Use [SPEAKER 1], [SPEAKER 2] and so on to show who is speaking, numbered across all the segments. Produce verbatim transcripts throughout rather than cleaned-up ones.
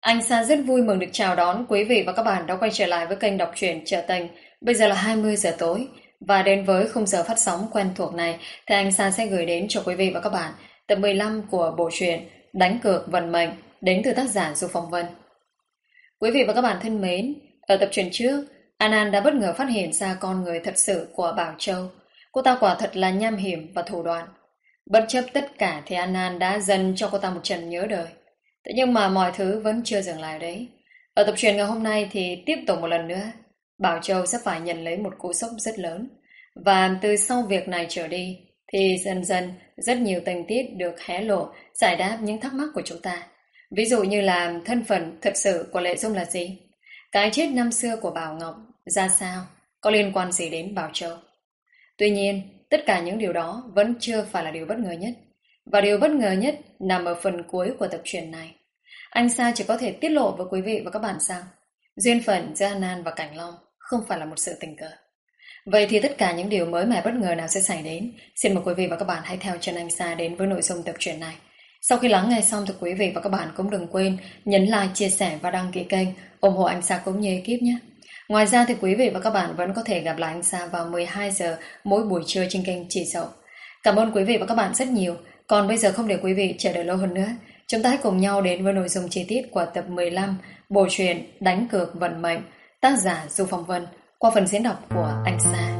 [SPEAKER 1] Anh Sa rất vui mừng được chào đón quý vị và các bạn đã quay trở lại với kênh đọc truyện Chợ Tình. Bây giờ là hai mươi giờ tối và đến với khung giờ phát sóng quen thuộc này thì anh Sa sẽ gửi đến cho quý vị và các bạn tập mười lăm của bộ truyện Đánh cược vận mệnh đến từ tác giả Du Phong Vân. Quý vị và các bạn thân mến, ở tập truyện trước, An An đã bất ngờ phát hiện ra con người thật sự của Bảo Châu. Cô ta quả thật là nham hiểm và thủ đoạn. Bất chấp tất cả thì An An đã dần cho cô ta một trận nhớ đời. Thế nhưng mà mọi thứ vẫn chưa dừng lại đấy. Ở tập truyện ngày hôm nay thì tiếp tục một lần nữa, Bảo Châu sẽ phải nhận lấy một cú sốc rất lớn. Và từ sau việc này trở đi thì dần dần rất nhiều tình tiết được hé lộ, giải đáp những thắc mắc của chúng ta. Ví dụ như là thân phận thật sự của Lệ Dung là gì? Cái chết năm xưa của Bảo Ngọc ra sao? Có liên quan gì đến Bảo Châu? Tuy nhiên, tất cả những điều đó vẫn chưa phải là điều bất ngờ nhất. Và điều bất ngờ nhất nằm ở phần cuối của tập truyện này. Anh Sa chỉ có thể tiết lộ với quý vị và các bạn rằng duyên phận giữa An An và Cảnh Long không phải là một sự tình cờ. Vậy thì tất cả những điều mới mẻ bất ngờ nào sẽ xảy đến? Xin mời quý vị và các bạn hãy theo chân anh Sa đến với nội dung tập truyện này. Sau khi lắng nghe xong thì quý vị và các bạn cũng đừng quên nhấn like, chia sẻ và đăng ký kênh ủng hộ anh Sa cũng như ekip nhé. Ngoài ra thì quý vị và các bạn vẫn có thể gặp lại anh Sa vào mười hai giờ mỗi buổi trưa trên kênh Chỉ Dậu. Cảm ơn quý vị và các bạn rất nhiều. Còn bây giờ không để quý vị chờ đợi lâu hơn nữa, chúng ta hãy cùng nhau đến với nội dung chi tiết của tập mười lăm bộ truyện Đánh cược vận mệnh, tác giả Du Phong Vân, qua phần diễn đọc của anh Sa.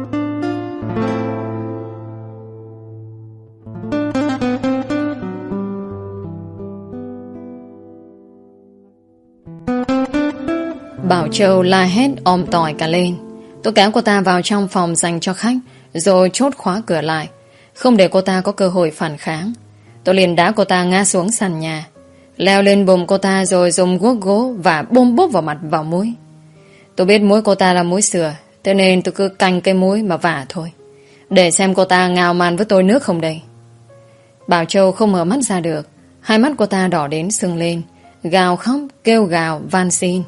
[SPEAKER 1] Bảo Châu la hét om tỏi cả lên. Tôi kéo cô ta vào trong phòng dành cho khách, rồi chốt khóa cửa lại, không để cô ta có cơ hội phản kháng. Tôi liền đá cô ta ngã xuống sàn nhà, leo lên bụng cô ta rồi dùng guốc gỗ và bôm bốp vào mặt vào mũi. Tôi biết mũi cô ta là mũi sừa, thế nên tôi cứ canh cái mũi mà vả thôi, để xem cô ta ngào màn với tôi nước không đây. Bảo Châu không mở mắt ra được, hai mắt cô ta đỏ đến sưng lên, gào khóc, kêu gào, van xin.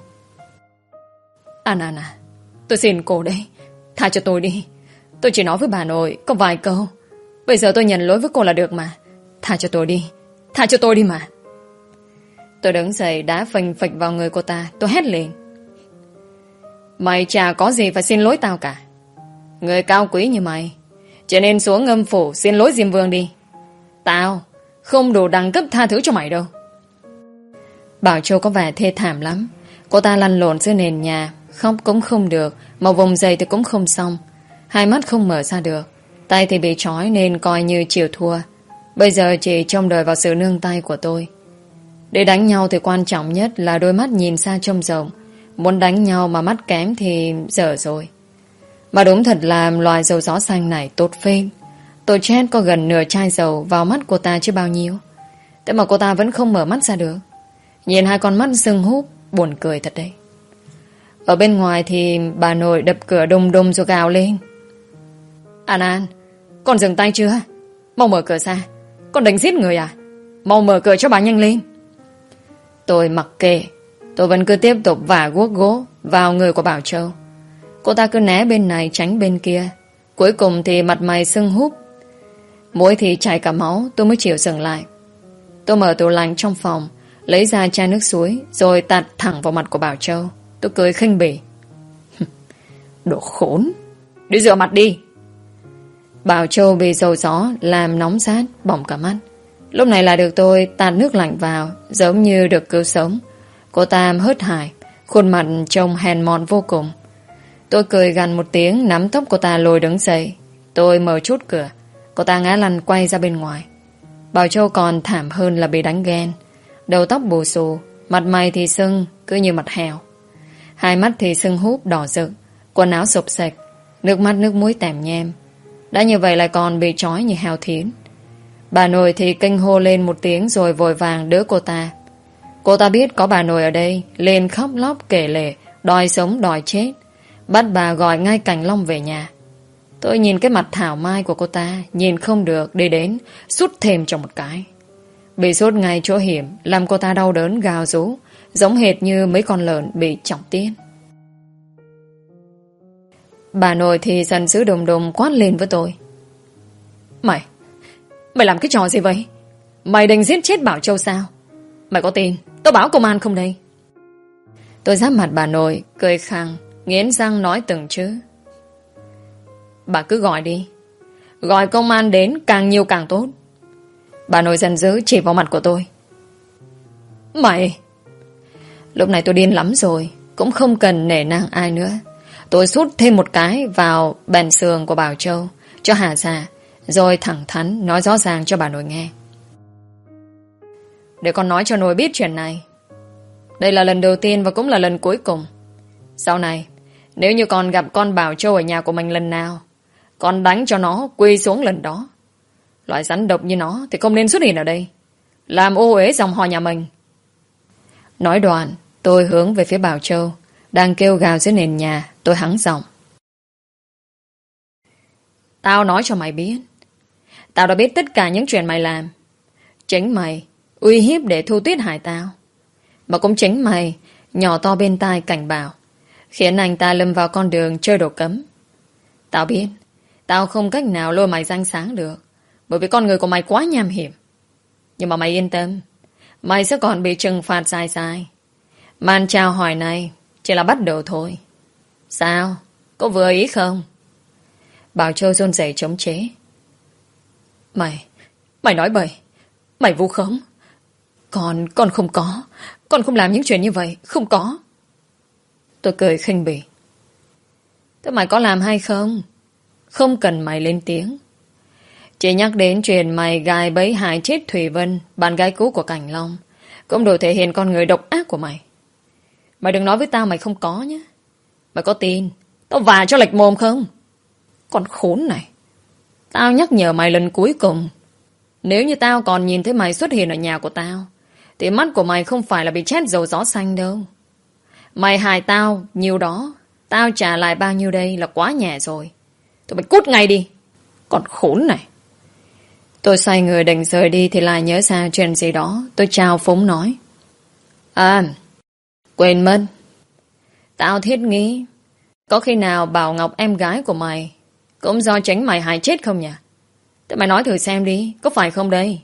[SPEAKER 1] An An à, tôi xin cô đấy, tha cho tôi đi. Tôi chỉ nói với bà nội có vài câu, bây giờ tôi nhận lỗi với cô là được mà. Tha cho tôi đi, tha cho tôi đi mà. Tôi đứng dậy đá phành phịch vào người cô ta. Tôi hét lên: mày chả có gì phải xin lỗi tao cả. Người cao quý như mày chỉ nên xuống âm phủ xin lỗi Diêm Vương đi. Tao không đủ đẳng cấp tha thứ cho mày đâu. Bảo Châu có vẻ thê thảm lắm. Cô ta lăn lộn dưới nền nhà, khóc cũng không được, mà vùng dậy thì cũng không xong. Hai mắt không mở ra được, tay thì bị trói nên coi như chịu thua. Bây giờ chỉ trông đợi vào sự nương tay của tôi. Để đánh nhau thì quan trọng nhất là đôi mắt nhìn xa trông rộng. Muốn đánh nhau mà mắt kém thì dở rồi. Mà đúng thật là loài dầu gió xanh này tốt phết. Tôi chết có gần nửa chai dầu vào mắt cô ta chứ bao nhiêu. Thế mà cô ta vẫn không mở mắt ra được. Nhìn hai con mắt sưng húp, buồn cười thật đấy. Ở bên ngoài thì bà nội đập cửa đùng đùng rồi gào lên: An An, con dừng tay chưa? Mau mở cửa ra, con đánh giết người à? Mau mở cửa cho bà nhanh lên. Tôi mặc kệ, tôi vẫn cứ tiếp tục vả guốc gỗ vào người của Bảo Châu. Cô ta cứ né bên này tránh bên kia, cuối cùng thì mặt mày sưng húp, mũi thì chảy cả máu. Tôi mới chịu dừng lại. Tôi mở tủ lạnh trong phòng, lấy ra chai nước suối rồi tạt thẳng vào mặt của Bảo Châu. Tôi cười khinh bỉ: đồ khốn, đi rửa mặt đi. Bảo Châu bị dầu gió làm nóng rát, bỏng cả mắt. Lúc này là được tôi tạt nước lạnh vào, giống như được cứu sống. Cô ta hớt hải, khuôn mặt trông hèn mọn vô cùng. Tôi cười gằn một tiếng, nắm tóc cô ta lôi đứng dậy. Tôi mở chốt cửa, cô ta ngã lăn quay ra bên ngoài. Bảo Châu còn thảm hơn là bị đánh ghen. Đầu tóc bù xù, mặt mày thì sưng cứ như mặt heo, hai mắt thì sưng húp đỏ rực, quần áo sụp sạch, nước mắt nước mũi tèm nhem. Đã như vậy lại còn bị trói như heo thiến. Bà nội thì kinh hô lên một tiếng rồi vội vàng đỡ cô ta. Cô ta biết có bà nội ở đây, lên khóc lóc kể lể, đòi sống đòi chết, bắt bà gọi ngay Cảnh Long về nhà. Tôi nhìn cái mặt thảo mai của cô ta, nhìn không được, đi đến sút thêm cho một cái. Bị sút ngay chỗ hiểm, làm cô ta đau đớn gào rú, giống hệt như mấy con lợn bị chọc tiết. Bà nội thì giận dữ đùng đùng quát lên với tôi: Mày Mày làm cái trò gì vậy? Mày định giết chết Bảo Châu sao? Mày có tin tao báo công an không đây? Tôi giáp mặt bà nội, cười khăng, nghiến răng nói từng chữ. Bà cứ gọi đi. Gọi công an đến càng nhiều càng tốt. Bà nội giận dữ chỉ vào mặt của tôi. Mày! Lúc này tôi điên lắm rồi, cũng không cần nể nang ai nữa. Tôi sút thêm một cái vào bèn sườn của Bảo Châu cho Hà ra, rồi thẳng thắn nói rõ ràng cho bà nội nghe. Để con nói cho nội biết chuyện này. Đây là lần đầu tiên và cũng là lần cuối cùng. Sau này, nếu như con gặp con Bảo Châu ở nhà của mình lần nào, con đánh cho nó quỳ xuống lần đó. Loại rắn độc như nó thì không nên xuất hiện ở đây, làm ô uế dòng họ nhà mình. Nói đoạn, tôi hướng về phía Bảo Châu đang kêu gào dưới nền nhà. Tôi hắng giọng. Tao nói cho mày biết, tao đã biết tất cả những chuyện mày làm. Chính mày uy hiếp để Thu Tuyết hại tao, mà cũng chính mày nhỏ to bên tai cảnh báo, khiến anh ta lâm vào con đường chơi đồ cấm. Tao biết tao không cách nào lôi mày danh sáng được, bởi vì con người của mày quá nham hiểm. Nhưng mà mày yên tâm, mày sẽ còn bị trừng phạt dài dài. Màn chào hỏi này chỉ là bắt đầu thôi. Sao? Có vừa ý không? Bảo Châu run rẩy chống chế. Mày, mày nói bậy. Mày vu khống. Con, con không có. Con không làm những chuyện như vậy. Không có. Tôi cười khinh bỉ. Thế mày có làm hay không? Không cần mày lên tiếng. Chỉ nhắc đến chuyện mày gài bẫy hại chết Thủy Vân, bạn gái cũ của Cảnh Long, cũng đủ thể hiện con người độc ác của mày. Mày đừng nói với tao mày không có nhé. Mày có tin tao vả cho lệch mồm không? Con khốn này. Tao nhắc nhở mày lần cuối cùng. Nếu như tao còn nhìn thấy mày xuất hiện ở nhà của tao, thì mắt của mày không phải là bị chét dầu gió xanh đâu. Mày hại tao nhiêu đó, tao trả lại bao nhiêu đây là quá nhẹ rồi. Tụi mày cút ngay đi. Con khốn này. Tôi xoay người định rời đi thì lại nhớ ra chuyện gì đó. Tôi chào phúng nói. À, quên mất. Tao thiết nghĩ có khi nào Bảo Ngọc em gái của mày cũng do chính mày hại chết không nhỉ? Thế mày nói thử xem đi, có phải không đây?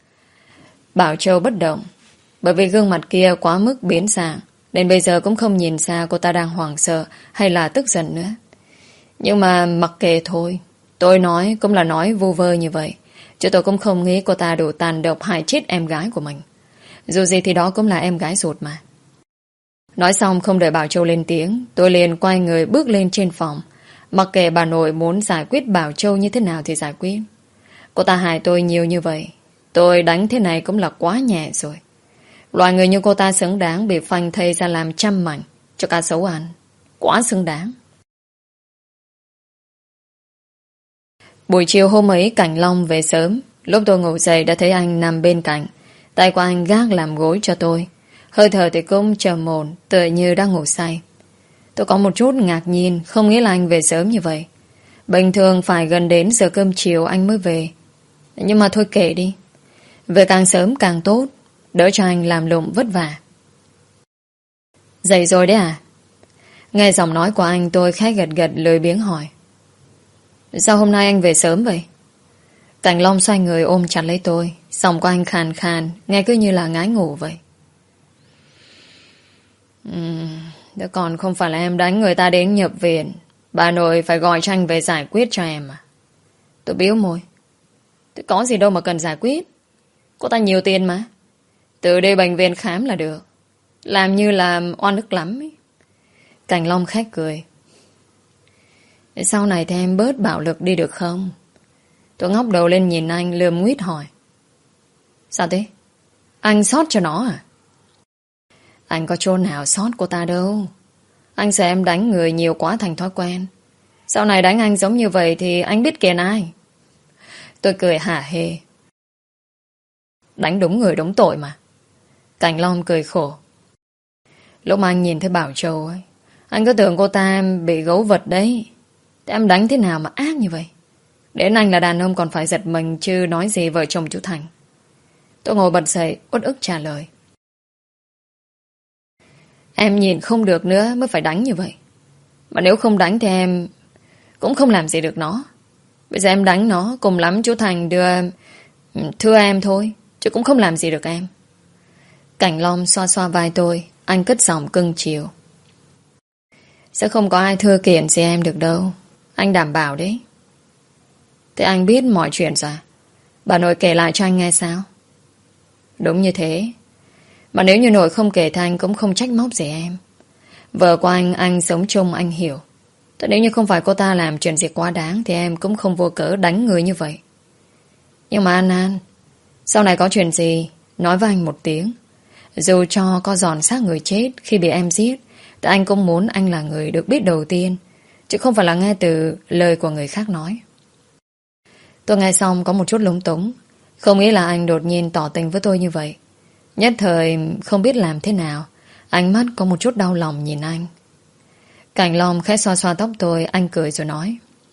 [SPEAKER 1] Bảo Châu bất động, bởi vì gương mặt kia quá mức biến dạng, nên bây giờ cũng không nhìn ra cô ta đang hoảng sợ hay là tức giận nữa. Nhưng mà mặc kệ thôi. Tôi nói cũng là nói vu vơ như vậy, chứ tôi cũng không nghĩ cô ta đủ tàn độc hại chết em gái của mình. Dù gì thì đó cũng là em gái ruột mà. Nói xong không đợi Bảo Châu lên tiếng, tôi liền quay người bước lên trên phòng. Mặc kệ bà nội muốn giải quyết Bảo Châu như thế nào thì giải quyết. Cô ta hại tôi nhiều như vậy, tôi đánh thế này cũng là quá nhẹ rồi. Loại người như cô ta xứng đáng bị phanh thây ra làm trăm mảnh cho cá sấu ăn. Quá xứng đáng. Buổi chiều hôm ấy Cảnh Long về sớm. Lúc tôi ngủ dậy đã thấy anh nằm bên cạnh. Tay của anh gác làm gối cho tôi. Hơi thở thì cũng trầm ổn, tựa như đang ngủ say. Tôi có một chút ngạc nhiên, không nghĩ là anh về sớm như vậy. Bình thường phải gần đến giờ cơm chiều anh mới về. Nhưng mà thôi kệ đi. Về càng sớm càng tốt, đỡ cho anh làm lụng vất vả. Dậy rồi đấy à? Nghe giọng nói của anh tôi khẽ gật gật lười biếng hỏi. Sao hôm nay anh về sớm vậy? Cảnh Long xoay người ôm chặt lấy tôi. Giọng của anh khàn khàn, nghe cứ như là ngái ngủ vậy. Uhm, Đứa còn không phải là em đánh người ta đến nhập viện, bà nội phải gọi cho anh về giải quyết cho em à? Tôi biếu môi. Thế có gì đâu mà cần giải quyết. Cô ta nhiều tiền mà. Từ đây bệnh viện khám là được. Làm như là oan ức lắm ấy. Cảnh Long khách cười. Sau này thì em bớt bạo lực đi được không? Tôi ngóc đầu lên nhìn anh lườm nguyết hỏi. Sao thế? Anh sót cho nó à? Anh có chỗ nào sót cô ta đâu. Anh sợ em đánh người nhiều quá thành thói quen. Sau này đánh anh giống như vậy thì anh biết kèn ai. Tôi cười hả hê. Đánh đúng người đúng tội mà. Cảnh Long cười khổ. Lúc mà anh nhìn thấy Bảo Châu ấy, anh cứ tưởng cô ta bị gấu vật đấy. Thế em đánh thế nào mà ác như vậy? Đến anh là đàn ông còn phải giật mình, chứ nói gì vợ chồng chú Thành. Tôi ngồi bật dậy uất ức trả lời. Em nhìn không được nữa mới phải đánh như vậy. Mà nếu không đánh thì em cũng không làm gì được nó. Bây giờ em đánh nó, cùng lắm chú Thành đưa thưa em thôi, chứ cũng không làm gì được em. Cảnh Long xoa xoa vai tôi. Anh cất giọng cưng chiều. Sẽ không có ai thưa kiện gì em được đâu. Anh đảm bảo đấy. Thế anh biết mọi chuyện rồi. Bà nội kể lại cho anh nghe sao? Đúng như thế. Mà nếu như nội không kể thì anh cũng không trách móc gì em. Vợ của anh, anh sống chung anh hiểu. Thế nếu như không phải cô ta làm chuyện gì quá đáng thì em cũng không vô cớ đánh người như vậy. Nhưng mà An An, sau này có chuyện gì nói với anh một tiếng. Dù cho có giòn xác người chết khi bị em giết thì anh cũng muốn anh là người được biết đầu tiên, chứ không phải là nghe từ lời của người khác nói. Tôi nghe xong có một chút lúng túng. Không nghĩ là anh đột nhiên tỏ tình với tôi như vậy. Nhất thời không biết làm thế nào. Ánh mắt có một chút đau lòng nhìn anh. Cảnh Long khẽ xoa xoa tóc tôi. Anh cười rồi nói: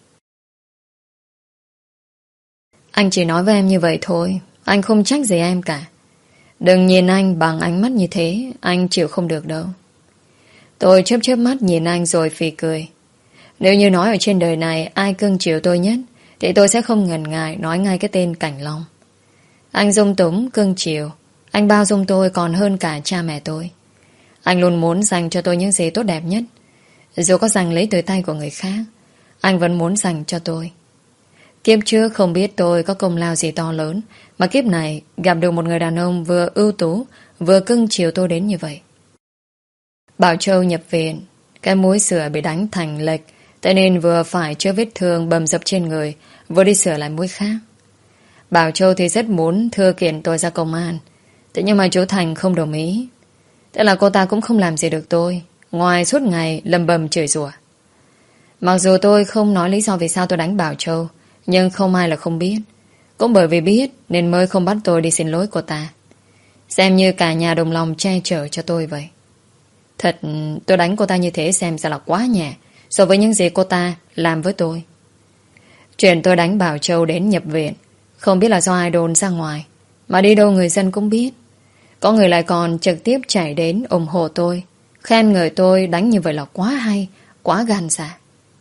[SPEAKER 1] Anh chỉ nói với em như vậy thôi. Anh không trách gì em cả. Đừng nhìn anh bằng ánh mắt như thế. Anh chịu không được đâu. Tôi chớp chớp mắt nhìn anh rồi phì cười. Nếu như nói ở trên đời này ai cưng chiều tôi nhất thì tôi sẽ không ngần ngại nói ngay cái tên Cảnh Long. Anh dung túng cưng chiều. Anh bao dung tôi còn hơn cả cha mẹ tôi. Anh luôn muốn dành cho tôi những gì tốt đẹp nhất. Dù có giành lấy từ tay của người khác, anh vẫn muốn dành cho tôi. Kiếp trước không biết tôi có công lao gì to lớn, mà kiếp này gặp được một người đàn ông vừa ưu tú vừa cưng chiều tôi đến như vậy. Bảo Châu nhập viện. Cái mũi sửa bị đánh thành lệch, thế nên vừa phải chữa vết thương bầm dập trên người, vừa đi sửa lại mũi khác. Bảo Châu thì rất muốn thưa kiện tôi ra công an, thế nhưng mà chú Thành không đồng ý. Thế là cô ta cũng không làm gì được tôi, ngoài suốt ngày lầm bầm chửi rủa. Mặc dù tôi không nói lý do vì sao tôi đánh Bảo Châu, nhưng không ai là không biết. Cũng bởi vì biết nên mới không bắt tôi đi xin lỗi cô ta. Xem như cả nhà đồng lòng che chở cho tôi vậy. Thật, tôi đánh cô ta như thế xem ra là quá nhẹ so với những gì cô ta làm với tôi. Chuyện tôi đánh Bảo Châu đến nhập viện không biết là do ai đồn ra ngoài, mà đi đâu người dân cũng biết. Có người lại còn trực tiếp chạy đến ủng hộ tôi, khen người tôi đánh như vậy là quá hay, quá gan dạ.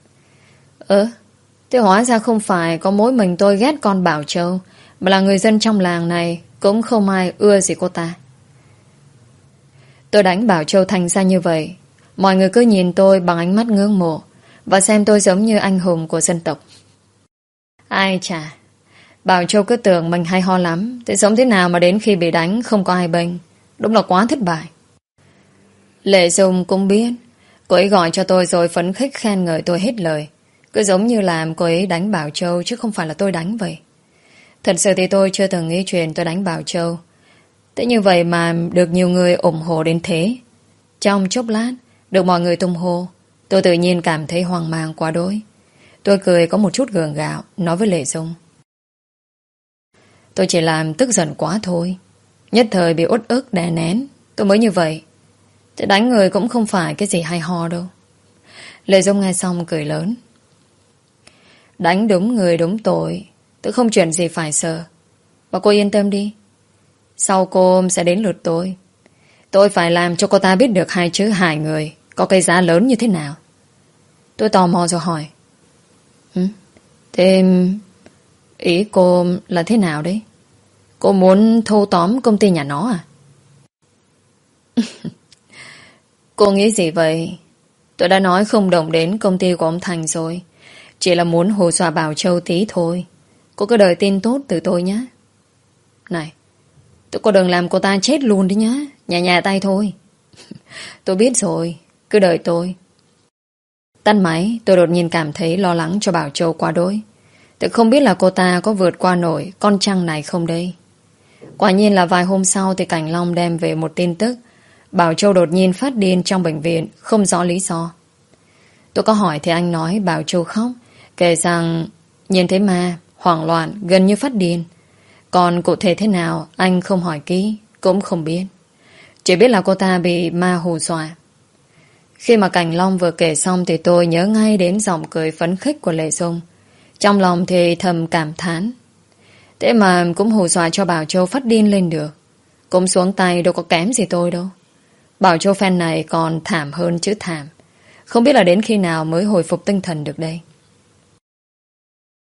[SPEAKER 1] Ơ, thế hóa ra không phải có mỗi mình tôi ghét con Bảo Châu, mà là người dân trong làng này cũng không ai ưa gì cô ta. Tôi đánh Bảo Châu thành ra như vậy, mọi người cứ nhìn tôi bằng ánh mắt ngưỡng mộ và xem tôi giống như anh hùng của dân tộc. Ai chà, Bảo Châu cứ tưởng mình hay ho lắm, thế sống thế nào mà đến khi bị đánh không có ai bênh. Đúng là quá thất bại. Lệ Dung cũng biết. Cô ấy gọi cho tôi rồi phấn khích khen ngợi tôi hết lời. Cứ giống như làm cô ấy đánh Bảo Châu chứ không phải là tôi đánh vậy. Thật sự thì tôi chưa từng nghĩ chuyện tôi đánh Bảo Châu. Thế như vậy mà được nhiều người ủng hộ đến thế. Trong chốc lát được mọi người tung hô, tôi tự nhiên cảm thấy hoang mang quá đỗi. Tôi cười có một chút gượng gạo, nói với Lệ Dung: Tôi chỉ làm tức giận quá thôi. Nhất thời bị uất ức đè nén, tôi mới như vậy. Thế đánh người cũng không phải cái gì hay ho đâu. Lệ Dung nghe xong cười lớn: Đánh đúng người đúng tội, tôi không chuyện gì phải sợ. Và cô yên tâm đi, sau cô sẽ đến lượt tôi. Tôi phải làm cho cô ta biết được hai chữ hại người có cái giá lớn như thế nào. Tôi tò mò rồi hỏi: ừ? Thế ý cô là thế nào đấy? Cô muốn thâu tóm công ty nhà nó à? Cô nghĩ gì vậy? Tôi đã nói không động đến công ty của ông Thành rồi. Chỉ là muốn hù dọa Bảo Châu tí thôi. Cô cứ đợi tin tốt từ tôi nhé. Này, tôi cô đừng làm cô ta chết luôn đi nhá. Nhà nhà tay thôi. Tôi biết rồi, cứ đợi tôi. Tắt máy, tôi đột nhiên cảm thấy lo lắng cho Bảo Châu quá đỗi. Tôi không biết là cô ta có vượt qua nổi con trăng này không đây. Quả nhiên là vài hôm sau thì Cảnh Long đem về một tin tức: Bảo Châu đột nhiên phát điên trong bệnh viện, không rõ lý do. Tôi có hỏi thì anh nói Bảo Châu khóc, kể rằng nhìn thấy ma, hoảng loạn, gần như phát điên. Còn cụ thể thế nào anh không hỏi kỹ, cũng không biết. Chỉ biết là cô ta bị ma hù dọa. Khi mà Cảnh Long vừa kể xong thì tôi nhớ ngay đến giọng cười phấn khích của Lệ Dung. Trong lòng thì thầm cảm thán. Thế mà cũng hù dọa cho Bảo Châu phát điên lên được. Cũng xuống tay đâu có kém gì tôi đâu. Bảo Châu fan này còn thảm hơn chứ thảm. Không biết là đến khi nào mới hồi phục tinh thần được đây.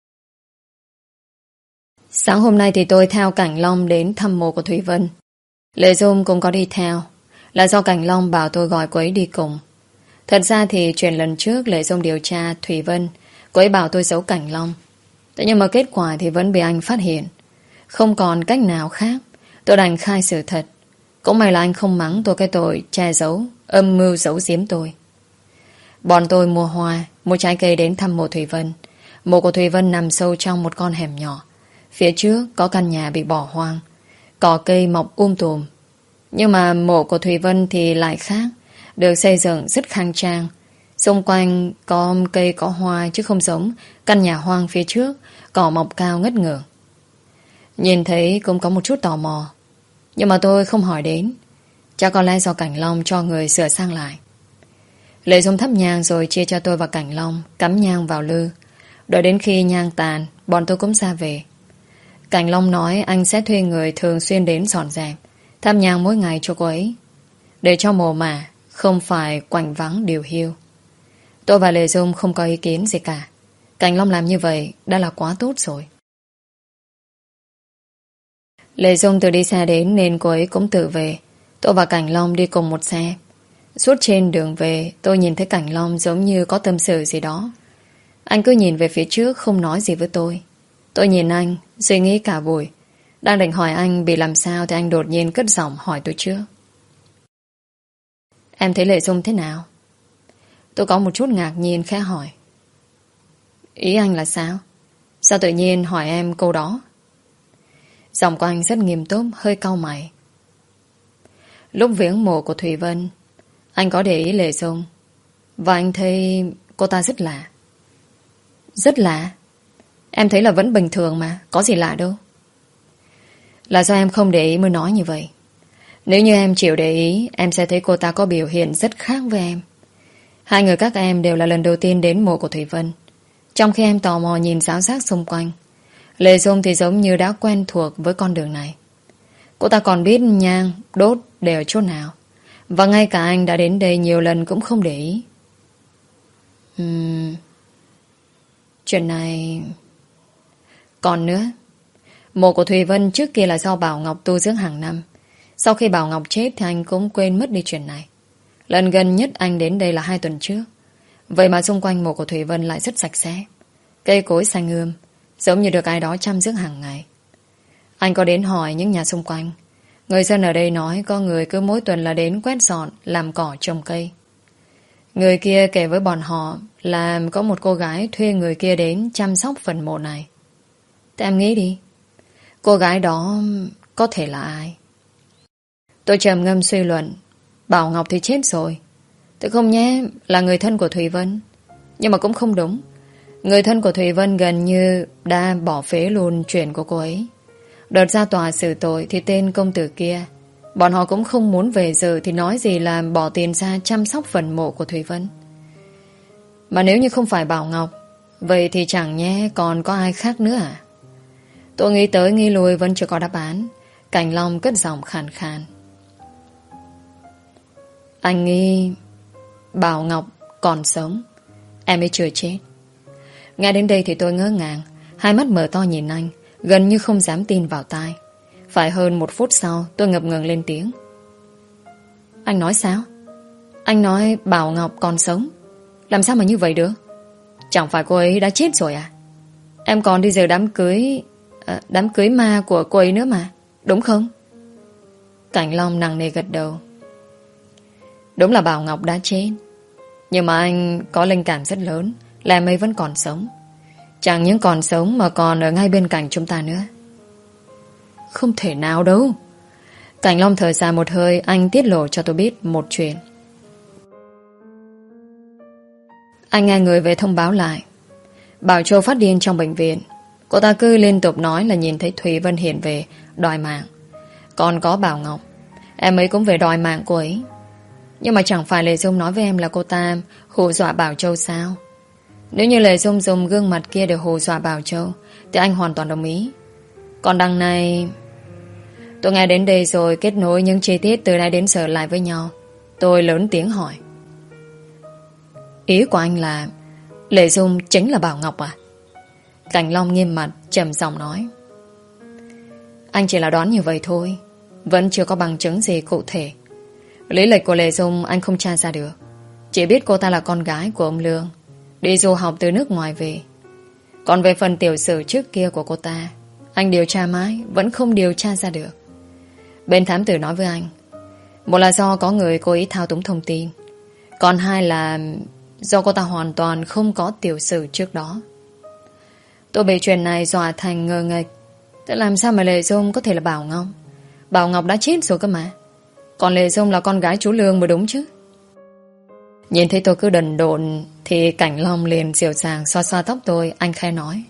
[SPEAKER 1] Sáng hôm nay thì tôi theo Cảnh Long đến thăm mộ của Thủy Vân. Lệ Dung cũng có đi theo, là do Cảnh Long bảo tôi gọi cô ấy đi cùng. Thật ra thì chuyện lần trước Lệ Dung điều tra Thủy Vân, cô ấy bảo tôi giấu Cảnh Long. Thế nhưng mà kết quả thì vẫn bị anh phát hiện. Không còn cách nào khác, tôi đành khai sự thật. Cũng may là anh không mắng tôi cái tội che giấu, âm mưu giấu giếm tôi. Bọn tôi mua hoa, mua trái cây đến thăm mộ Thủy Vân. Mộ của Thủy Vân nằm sâu trong một con hẻm nhỏ. Phía trước có căn nhà bị bỏ hoang, cỏ cây mọc um tùm. Nhưng mà mộ của Thủy Vân thì lại khác, được xây dựng rất khang trang. Xung quanh có cây có hoa, chứ không giống căn nhà hoang phía trước, cỏ mọc cao ngất ngưởng. Nhìn thấy cũng có một chút tò mò, nhưng mà tôi không hỏi đến. Chắc có lẽ do Cảnh Long cho người sửa sang lại. Lệ Dung thắp nhang rồi chia cho tôi và Cảnh Long cắm nhang vào lư. Đợi đến khi nhang tàn, bọn tôi cũng ra về. Cảnh Long nói anh sẽ thuê người thường xuyên đến dọn dẹp, thắp nhang mỗi ngày cho cô ấy, để cho mồ mả không phải quạnh vắng điều hiu. Tôi và Lệ Dung không có ý kiến gì cả. Cảnh Long làm như vậy đã là quá tốt rồi. Lệ Dung tự đi xe đến nên cô ấy cũng tự về. Tôi và Cảnh Long đi cùng một xe. Suốt trên đường về, tôi nhìn thấy Cảnh Long giống như có tâm sự gì đó. Anh cứ nhìn về phía trước, không nói gì với tôi. Tôi nhìn anh, suy nghĩ cả buổi. Đang định hỏi anh bị làm sao thì anh đột nhiên cất giọng hỏi tôi trước. Em thấy Lệ Dung thế nào? Tôi có một chút ngạc nhiên khẽ hỏi. Ý anh là sao? Sao tự nhiên hỏi em câu đó? Giọng của anh rất nghiêm túc, hơi cau mày. Lúc viếng mộ của Thủy Vân, anh có để ý Lệ Dung, và anh thấy cô ta rất lạ. Rất lạ? Em thấy là vẫn bình thường mà, có gì lạ đâu. Là do em không để ý mới nói như vậy. Nếu như em chịu để ý, em sẽ thấy cô ta có biểu hiện rất khác với em. Hai người các em đều là lần đầu tiên đến mộ của Thủy Vân. Trong khi em tò mò nhìn giáo giác xung quanh, Lệ Dung thì giống như đã quen thuộc với con đường này. Cô ta còn biết nhang, đốt để ở chỗ nào. Và ngay cả anh đã đến đây nhiều lần cũng không để ý. uhm, Chuyện này... Còn nữa, mộ của Thùy Vân trước kia là do Bảo Ngọc tu dưỡng hàng năm. Sau khi Bảo Ngọc chết thì anh cũng quên mất đi chuyện này. Lần gần nhất anh đến đây là hai tuần trước. Vậy mà xung quanh mộ của Thùy Vân lại rất sạch sẽ. Cây cối xanh ươm, giống như được ai đó chăm dưỡng hàng ngày. Anh có đến hỏi những nhà xung quanh. Người dân ở đây nói có người cứ mỗi tuần là đến quét dọn, làm cỏ trồng cây. Người kia kể với bọn họ là có một cô gái thuê người kia đến chăm sóc phần mộ này. Thế em nghĩ đi, cô gái đó có thể là ai? Tôi trầm ngâm suy luận. Bảo Ngọc thì chết rồi, tôi không nhé là người thân của Thùy Vân. Nhưng mà cũng không đúng. Người thân của Thùy Vân gần như đã bỏ phế luôn chuyện của cô ấy. Đợt ra tòa xử tội thì tên công tử kia, bọn họ cũng không muốn về dự, thì nói gì là bỏ tiền ra chăm sóc phần mộ của Thùy Vân. Mà nếu như không phải Bảo Ngọc, vậy thì chẳng nhé còn có ai khác nữa à? Tôi nghĩ tới nghĩ lui vẫn chưa có đáp án. Cảnh Long cất giọng khàn khàn. Anh nghĩ Bảo Ngọc còn sống, em ấy chưa chết. Nghe đến đây thì tôi ngỡ ngàng, hai mắt mở to nhìn anh, gần như không dám tin vào tai. Phải hơn một phút sau tôi ngập ngừng lên tiếng. Anh nói sao? Anh nói Bảo Ngọc còn sống? Làm sao mà như vậy được? Chẳng phải cô ấy đã chết rồi à? Em còn đi dự đám cưới à, Đám cưới ma của cô ấy nữa mà, đúng không? Cảnh Long nặng nề gật đầu. Đúng là Bảo Ngọc đã chết, nhưng mà anh có linh cảm rất lớn là em ấy vẫn còn sống. Chẳng những còn sống mà còn ở ngay bên cạnh chúng ta nữa. Không thể nào đâu. Cảnh Long thở dài một hơi. Anh tiết lộ cho tôi biết một chuyện. Anh nghe người về thông báo lại, Bảo Châu phát điên trong bệnh viện. Cô ta cứ liên tục nói là nhìn thấy Thùy Vân hiện về đòi mạng. Còn có Bảo Ngọc, em ấy cũng về đòi mạng cô ấy. Nhưng mà chẳng phải Lệ Dung nói với em là cô ta hù dọa Bảo Châu sao? Nếu như Lệ Dung dùng gương mặt kia để hù dọa Bảo Châu thì anh hoàn toàn đồng ý. Còn đằng này... Tôi nghe đến đây rồi kết nối những chi tiết từ nay đến giờ lại với nhau. Tôi lớn tiếng hỏi. Ý của anh là Lệ Dung chính là Bảo Ngọc à? Cảnh Long nghiêm mặt trầm giọng nói. Anh chỉ là đoán như vậy thôi. vẫn chưa có bằng chứng gì cụ thể. Lý lịch của Lệ Dung anh không tra ra được. Chỉ biết cô ta là con gái của ông Lương, đi du học từ nước ngoài về. Còn về phần tiểu sử trước kia của cô ta, anh điều tra mãi vẫn không điều tra ra được. Bên thám tử nói với anh, một là do có người cố ý thao túng thông tin, còn hai là do cô ta hoàn toàn không có tiểu sử trước đó. Tôi bị chuyện này dọa thành ngơ nghệch. Thế làm sao mà Lệ Dung có thể là Bảo Ngọc? Bảo Ngọc đã chết rồi cơ mà. Còn Lệ Dung là con gái chú Lương mới đúng chứ. Nhìn thấy tôi cứ đần độn thì Cảnh Long liền dịu dàng xoa xoa tóc tôi. Anh khẽ nói,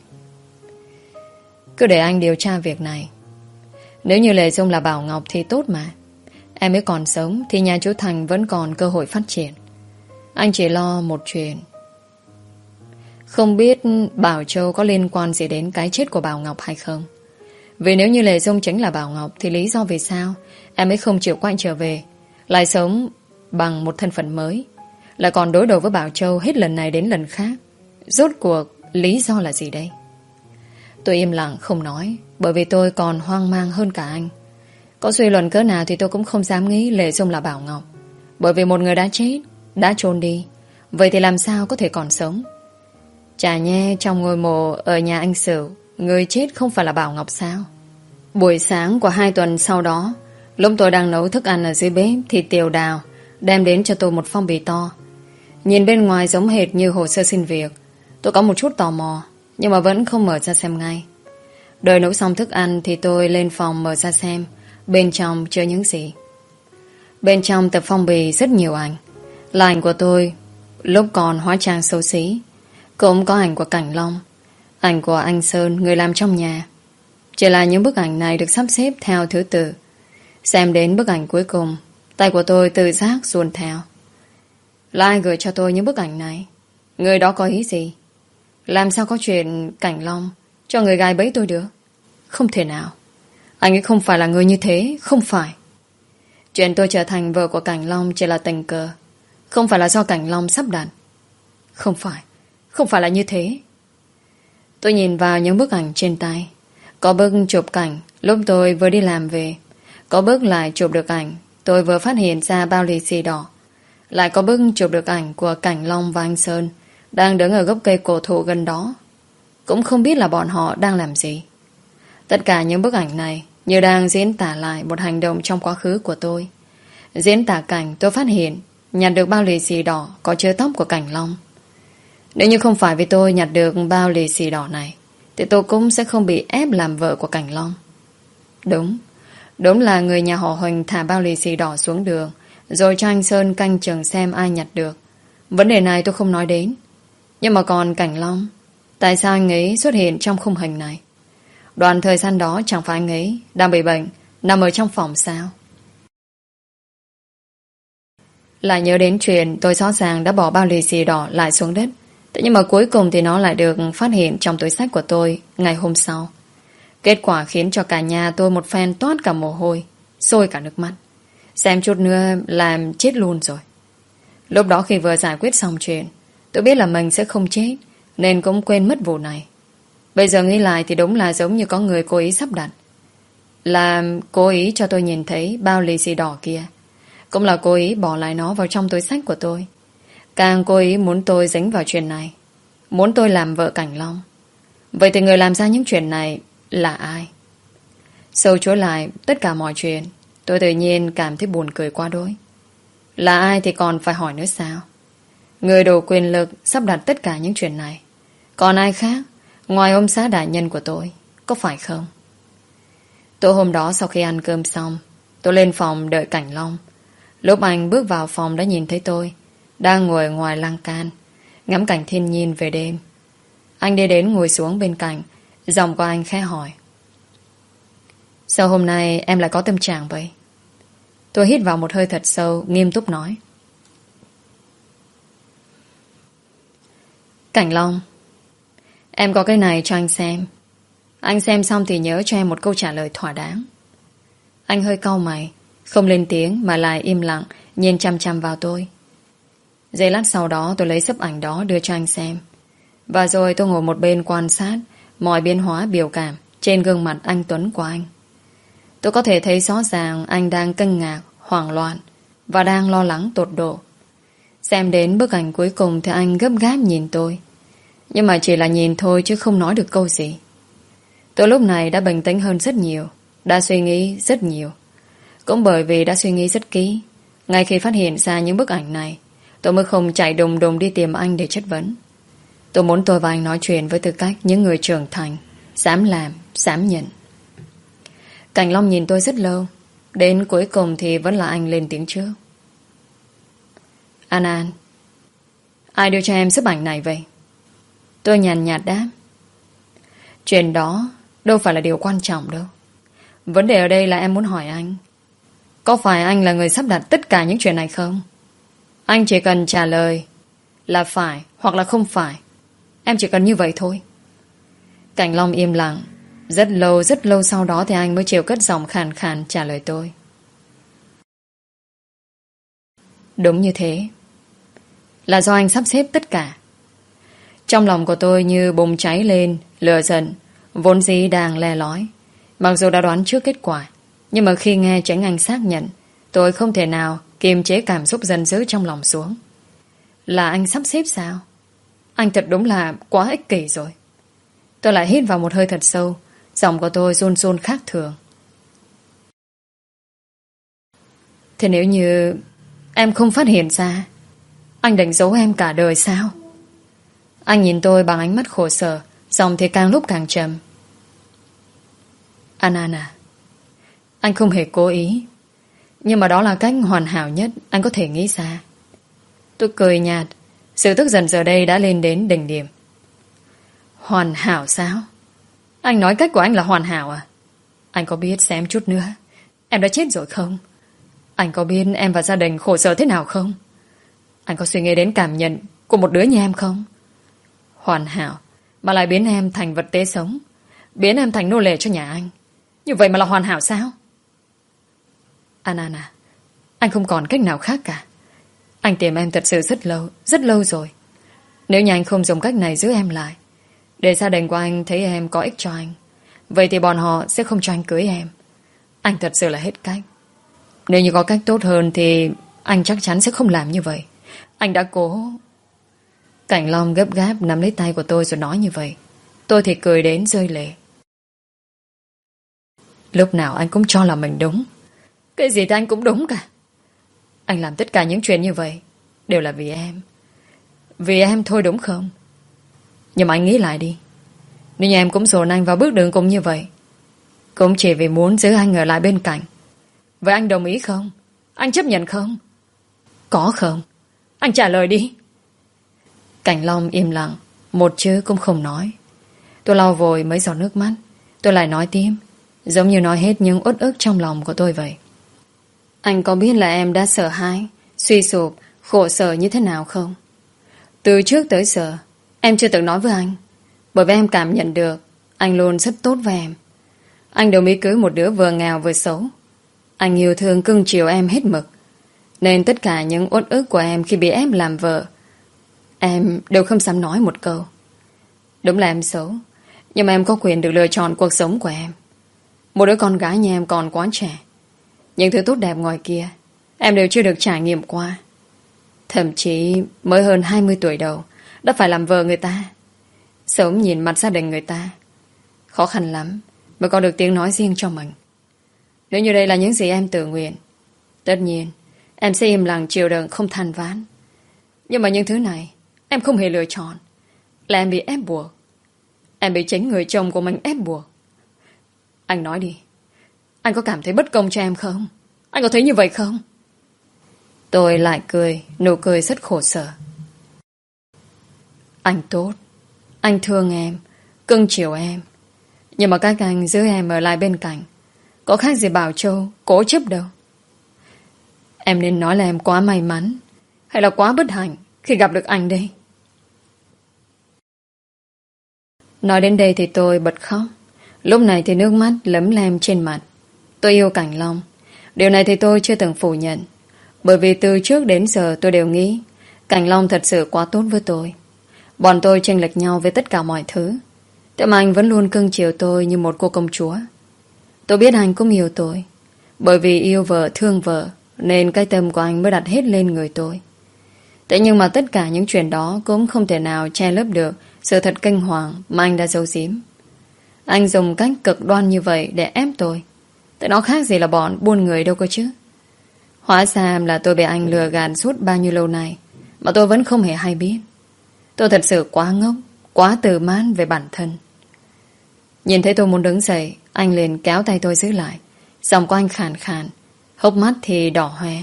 [SPEAKER 1] cứ để anh điều tra việc này. Nếu như Lệ Dung là Bảo Ngọc thì tốt mà. Em ấy còn sống thì nhà chú Thành vẫn còn cơ hội phát triển. Anh chỉ lo một chuyện. Không biết Bảo Châu có liên quan gì đến cái chết của Bảo Ngọc hay không. Vì nếu như Lệ Dung chính là Bảo Ngọc thì lý do vì sao em ấy không chịu quay trở về, lại sống bằng một thân phận mới, lại còn đối đầu với Bảo Châu hết lần này đến lần khác. Rốt cuộc lý do là gì đây? Tôi im lặng không nói, bởi vì tôi còn hoang mang hơn cả anh. Có suy luận cỡ nào thì tôi cũng không dám nghĩ Lệ Dung là Bảo Ngọc. Bởi vì một người đã chết, đã chôn đi, vậy thì làm sao có thể còn sống? Chả nhẽ trong ngôi mộ ở nhà anh Sửu, người chết không phải là Bảo Ngọc sao? Buổi sáng của hai tuần sau đó, lúc tôi đang nấu thức ăn ở dưới bếp thì Tiểu Đào đem đến cho tôi một phong bì to. Nhìn bên ngoài giống hệt như hồ sơ xin việc. Tôi có một chút tò mò, nhưng mà vẫn không mở ra xem ngay. Đợi nấu xong thức ăn thì tôi lên phòng mở ra xem bên trong chứa những gì. Bên trong tập phong bì rất nhiều ảnh. Là ảnh của tôi lúc còn hóa trang xấu xí. Cũng có ảnh của Cảnh Long, ảnh của anh Sơn, người làm trong nhà. Chỉ là những bức ảnh này được sắp xếp theo thứ tự. Xem đến bức ảnh cuối cùng, tay của tôi tự giác ruồn theo. Là ai gửi cho tôi những bức ảnh này? Người đó có ý gì? Làm sao có chuyện Cảnh Long cho người gài bẫy tôi được? Không thể nào. Anh ấy không phải là người như thế. Không phải. Chuyện tôi trở thành vợ của Cảnh Long chỉ là tình cờ, không phải là do Cảnh Long sắp đặt. Không phải. Không phải là như thế. Tôi nhìn vào những bức ảnh trên tay. Có bức chụp cảnh lúc tôi vừa đi làm về. Có bức lại chụp được ảnh tôi vừa phát hiện ra bao lì xì đỏ. Lại có bức chụp được ảnh của Cảnh Long và anh Sơn đang đứng ở gốc cây cổ thụ gần đó. Cũng không biết là bọn họ đang làm gì. Tất cả những bức ảnh này như đang diễn tả lại một hành động trong quá khứ của tôi. Diễn tả cảnh tôi phát hiện nhặt được bao lì xì đỏ có chứa tóc của Cảnh Long. Nếu như không phải vì tôi nhặt được bao lì xì đỏ này thì tôi cũng sẽ không bị ép làm vợ của Cảnh Long. Đúng. Đúng là người nhà họ Huỳnh thả bao lì xì đỏ xuống đường rồi cho anh Sơn canh chừng xem ai nhặt được. Vấn đề này tôi không nói đến. Nhưng mà còn Cảnh Long, tại sao anh ấy xuất hiện trong khung hình này? Đoạn thời gian đó chẳng phải anh ấy đang bị bệnh, nằm ở trong phòng sao? Lại nhớ đến chuyện tôi rõ ràng đã bỏ bao lì xì đỏ lại xuống đất. Thế nhưng mà cuối cùng thì nó lại được phát hiện trong túi xách của tôi ngày hôm sau. Kết quả khiến cho cả nhà tôi một phen toát cả mồ hôi, sôi cả nước mắt. Xem chút nữa làm chết luôn rồi. Lúc đó khi vừa giải quyết xong chuyện, tôi biết là mình sẽ không chết, nên cũng quên mất vụ này. Bây giờ nghĩ lại thì đúng là giống như có người cố ý sắp đặt. Là cố ý cho tôi nhìn thấy bao lì xì đỏ kia. Cũng là cố ý bỏ lại nó vào trong túi xách của tôi. Càng cố ý muốn tôi dính vào chuyện này, muốn tôi làm vợ Cảnh Long. Vậy thì người làm ra những chuyện này là ai? Sâu chuỗi lại tất cả mọi chuyện, tôi tự nhiên cảm thấy buồn cười quá đỗi. Là ai thì còn phải hỏi nữa sao? Người đủ quyền lực sắp đặt tất cả những chuyện này. Còn ai khác ngoài ông xã đại nhân của tôi, có phải không? Tối hôm đó sau khi ăn cơm xong, tôi lên phòng đợi Cảnh Long. Lúc anh bước vào phòng đã nhìn thấy tôi đang ngồi ngoài lan can ngắm cảnh thiên nhiên về đêm. Anh đi đến ngồi xuống bên cạnh. Giọng của anh khẽ hỏi, sao hôm nay em lại có tâm trạng vậy? Tôi hít vào một hơi thật sâu, nghiêm túc nói, Cảnh Long, em có cái này cho anh xem. Anh xem xong thì nhớ cho em một câu trả lời thỏa đáng. Anh hơi cau mày, không lên tiếng mà lại im lặng nhìn chăm chăm vào tôi. Giây lát sau đó tôi lấy sấp ảnh đó đưa cho anh xem. Và rồi tôi ngồi một bên quan sát mọi biến hóa biểu cảm trên gương mặt anh Tuấn của anh. Tôi có thể thấy rõ ràng anh đang kinh ngạc, hoảng loạn và đang lo lắng tột độ. Xem đến bức ảnh cuối cùng thì anh gấp gáp nhìn tôi. Nhưng mà chỉ là nhìn thôi chứ không nói được câu gì. Tôi lúc này đã bình tĩnh hơn rất nhiều, đã suy nghĩ rất nhiều. Cũng bởi vì đã suy nghĩ rất kỹ, ngay khi phát hiện ra những bức ảnh này, tôi mới không chạy đùng đùng đi tìm anh để chất vấn. Tôi muốn tôi và anh nói chuyện với tư cách những người trưởng thành, dám làm, dám nhận. Cảnh Long nhìn tôi rất lâu, đến cuối cùng thì vẫn là anh lên tiếng trước. An An, ai đưa cho em sức ảnh này vậy? Tôi nhàn nhạt đáp. Chuyện đó đâu phải là điều quan trọng đâu. Vấn đề ở đây là em muốn hỏi anh, có phải anh là người sắp đặt tất cả những chuyện này không? Anh chỉ cần trả lời là phải hoặc là không phải. Em chỉ cần như vậy thôi. Cảnh Long im lặng. Rất lâu rất lâu sau đó thì anh mới chịu cất giọng khàn khàn trả lời tôi. Đúng như thế. Là do anh sắp xếp tất cả. Trong lòng của tôi như bùng cháy lên lửa giận vốn dĩ đang le lói. Mặc dù đã đoán trước kết quả, nhưng mà khi nghe Tránh Anh xác nhận, tôi không thể nào kiềm chế cảm xúc giận dữ trong lòng xuống. Là anh sắp xếp sao? Anh thật đúng là quá ích kỷ rồi. Tôi lại hít vào một hơi thật sâu. Giọng của tôi run run khác thường. Thế nếu như em không phát hiện ra, anh định giấu em cả đời sao? Anh nhìn tôi bằng ánh mắt khổ sở, giọng thì càng lúc càng trầm. An An à, anh không hề cố ý, nhưng mà đó là cách hoàn hảo nhất anh có thể nghĩ ra. Tôi cười nhạt. Sự tức giận giờ đây đã lên đến đỉnh điểm. Hoàn hảo sao? Anh nói cách của anh là hoàn hảo à? Anh có biết xem chút nữa em đã chết rồi không? Anh có biết em và gia đình khổ sở thế nào không? Anh có suy nghĩ đến cảm nhận của một đứa như em không? Hoàn hảo mà lại biến em thành vật tế sống, biến em thành nô lệ cho nhà anh. Như vậy mà là hoàn hảo sao? An An à, anh không còn cách nào khác cả. Anh tìm em thật sự rất lâu, rất lâu rồi. Nếu như anh không dùng cách này giữ em lại, để gia đình của anh thấy em có ích cho anh, vậy thì bọn họ sẽ không cho anh cưới em. Anh thật sự là hết cách. Nếu như có cách tốt hơn thì anh chắc chắn sẽ không làm như vậy. Anh đã cố. Cảnh Long gấp gáp nắm lấy tay của tôi rồi nói như vậy. Tôi thì cười đến rơi lệ. Lúc nào anh cũng cho là mình đúng. Cái gì thì anh cũng đúng cả. Anh làm tất cả những chuyện như vậy đều là vì em. Vì em thôi đúng không? Nhưng mà anh nghĩ lại đi. Nếu như em cũng dồn anh vào bước đường cùng như vậy, cũng chỉ vì muốn giữ anh ở lại bên cạnh, vậy anh đồng ý không? Anh chấp nhận không? Có không? Anh trả lời đi. Cảnh Long im lặng, một chữ cũng không nói. Tôi lau vội mấy giọt nước mắt. Tôi lại nói tiếp, giống như nói hết những uất ức trong lòng của tôi vậy. Anh có biết là em đã sợ hãi, suy sụp, khổ sở như thế nào không? Từ trước tới giờ em chưa từng nói với anh, bởi vì em cảm nhận được anh luôn rất tốt với em. Anh đồng ý cưới một đứa vừa nghèo vừa xấu. Anh yêu thương cưng chiều em hết mực, nên tất cả những uất ức của em khi bị em làm vợ, em đều không dám nói một câu. Đúng là em xấu, nhưng mà em có quyền được lựa chọn cuộc sống của em. Một đứa con gái như em còn quá trẻ. Những thứ tốt đẹp ngoài kia em đều chưa được trải nghiệm qua. Thậm chí mới hơn hai mươi tuổi đầu đã phải làm vợ người ta, sống nhìn mặt gia đình người ta. Khó khăn lắm mới có được tiếng nói riêng cho mình. Nếu như đây là những gì em tự nguyện, tất nhiên em sẽ im lặng chịu đựng không than vãn. Nhưng mà những thứ này em không hề lựa chọn, là em bị ép buộc. Em bị chính người chồng của mình ép buộc. Anh nói đi, anh có cảm thấy bất công cho em không? Anh có thấy như vậy không? Tôi lại cười, nụ cười rất khổ sở. Anh tốt, anh thương em, cưng chiều em, nhưng mà các anh giữ em ở lại bên cạnh có khác gì Bảo Châu cố chấp đâu. Em nên nói là em quá may mắn hay là quá bất hạnh khi gặp được anh đây. Nói đến đây thì tôi bật khóc. Lúc này thì nước mắt lấm lem trên mặt. Tôi yêu Cảnh Long. Điều này thì tôi chưa từng phủ nhận, bởi vì từ trước đến giờ tôi đều nghĩ Cảnh Long thật sự quá tốt với tôi. Bọn tôi chênh lệch nhau với tất cả mọi thứ, thế mà anh vẫn luôn cưng chiều tôi như một cô công chúa. Tôi biết anh cũng yêu tôi. Bởi vì yêu vợ thương vợ nên cái tâm của anh mới đặt hết lên người tôi. Thế nhưng mà tất cả những chuyện đó cũng không thể nào che lấp được sự thật kinh hoàng mà anh đã giấu giếm. Anh dùng cách cực đoan như vậy để ép tôi. Tại nó khác gì là bọn buôn người đâu cơ chứ. Hóa ra là tôi bị anh lừa gạt suốt bao nhiêu lâu nay mà tôi vẫn không hề hay biết. Tôi thật sự quá ngốc, quá tự mãn về bản thân. Nhìn thấy tôi muốn đứng dậy, anh liền kéo tay tôi giữ lại. Giọng của anh khàn khàn, hốc mắt thì đỏ hoe.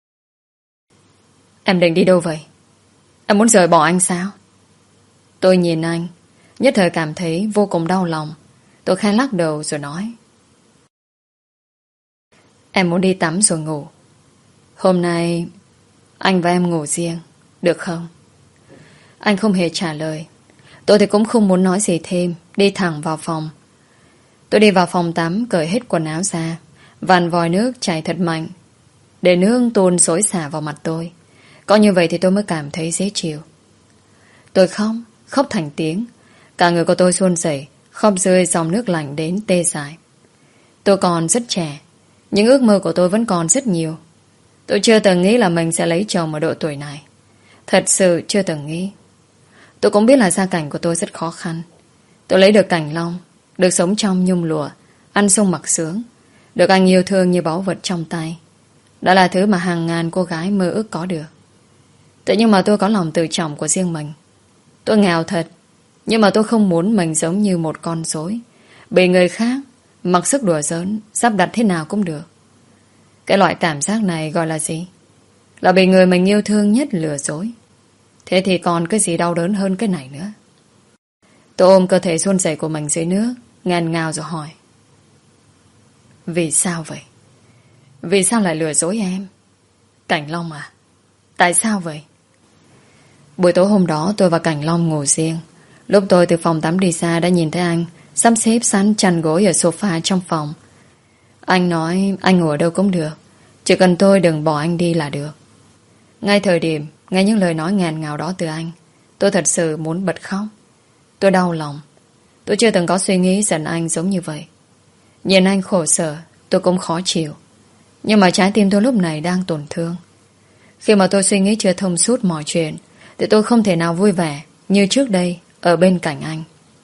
[SPEAKER 1] Em định đi đâu vậy? Em muốn rời bỏ anh sao? Tôi nhìn anh, nhất thời cảm thấy vô cùng đau lòng. Tôi khẽ lắc đầu rồi nói: Em muốn đi tắm rồi ngủ. Hôm nay anh và em ngủ riêng, được không? Anh không hề trả lời. Tôi thì cũng không muốn nói gì thêm, đi thẳng vào phòng. Tôi đi vào phòng tắm, cởi hết quần áo ra, vằn vòi nước chảy thật mạnh, để nước tuôn xối xả vào mặt tôi. Có như vậy thì tôi mới cảm thấy dễ chịu. Tôi khóc, khóc thành tiếng. Cả người của tôi run rẩy, khóc rơi dòng nước lạnh đến tê dại. Tôi còn rất trẻ, những ước mơ của tôi vẫn còn rất nhiều. Tôi chưa từng nghĩ là mình sẽ lấy chồng ở độ tuổi này. Thật sự chưa từng nghĩ. Tôi cũng biết là gia cảnh của tôi rất khó khăn. Tôi lấy được Cảnh Long, được sống trong nhung lụa, ăn sung mặc sướng, được anh yêu thương như báu vật trong tay. Đó là thứ mà hàng ngàn cô gái mơ ước có được. Thế nhưng mà tôi có lòng tự trọng của riêng mình. Tôi nghèo thật, nhưng mà tôi không muốn mình giống như một con rối, bị người khác mặc sức đùa giỡn, sắp đặt thế nào cũng được. Cái loại cảm giác này gọi là gì? Là bị người mình yêu thương nhất lừa dối. Thế thì còn cái gì đau đớn hơn cái này nữa? Tôi ôm cơ thể run rẩy của mình dưới nước, ngàn ngào rồi hỏi: Vì sao vậy? Vì sao lại lừa dối em? Cảnh Long à? Tại sao vậy? Buổi tối hôm đó tôi và Cảnh Long ngủ riêng. Lúc tôi từ phòng tắm đi ra đã nhìn thấy anh sắp xếp sẵn chăn gối ở sofa trong phòng. Anh nói anh ngủ ở đâu cũng được, chỉ cần tôi đừng bỏ anh đi là được. Ngay thời điểm nghe những lời nói ngàn ngào đó từ anh, tôi thật sự muốn bật khóc. Tôi đau lòng. Tôi chưa từng có suy nghĩ giận anh giống như vậy. Nhìn anh khổ sở, tôi cũng khó chịu. Nhưng mà trái tim tôi lúc này đang tổn thương. Khi mà tôi suy nghĩ chưa thông suốt mọi chuyện, thì tôi không thể nào vui vẻ như trước đây ở bên cạnh anh.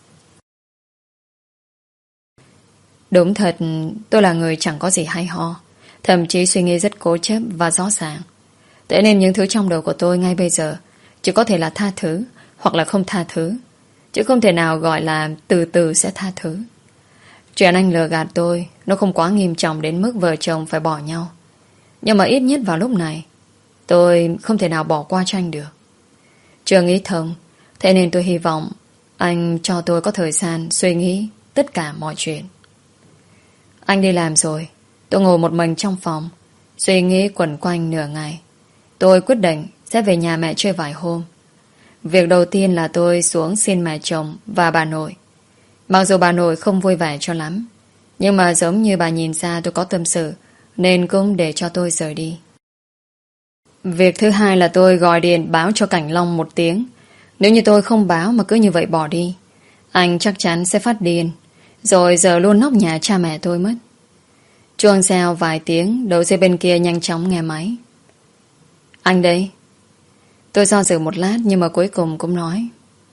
[SPEAKER 1] Đúng thật, tôi là người chẳng có gì hay ho, thậm chí suy nghĩ rất cố chấp và rõ ràng. Thế nên những thứ trong đầu của tôi ngay bây giờ chỉ có thể là tha thứ hoặc là không tha thứ, chứ không thể nào gọi là từ từ sẽ tha thứ. Chuyện anh lừa gạt tôi nó không quá nghiêm trọng đến mức vợ chồng phải bỏ nhau. Nhưng mà ít nhất vào lúc này tôi không thể nào bỏ qua cho anh được. Chưa nghĩ thông, thế nên tôi hy vọng anh cho tôi có thời gian suy nghĩ tất cả mọi chuyện. Anh đi làm rồi, tôi ngồi một mình trong phòng, suy nghĩ quẩn quanh nửa ngày. Tôi quyết định sẽ về nhà mẹ chơi vài hôm. Việc đầu tiên là tôi xuống xin mẹ chồng và bà nội. Mặc dù bà nội không vui vẻ cho lắm, nhưng mà giống như bà nhìn ra tôi có tâm sự, nên cũng để cho tôi rời đi. Việc thứ hai là tôi gọi điện báo cho Cảnh Long một tiếng. Nếu như tôi không báo mà cứ như vậy bỏ đi, anh chắc chắn sẽ phát điên, rồi giờ luôn nóc nhà cha mẹ tôi mất. Chuông reo vài tiếng, đầu dây bên kia nhanh chóng nghe máy. Anh đây. Tôi do dự một lát nhưng mà cuối cùng cũng nói: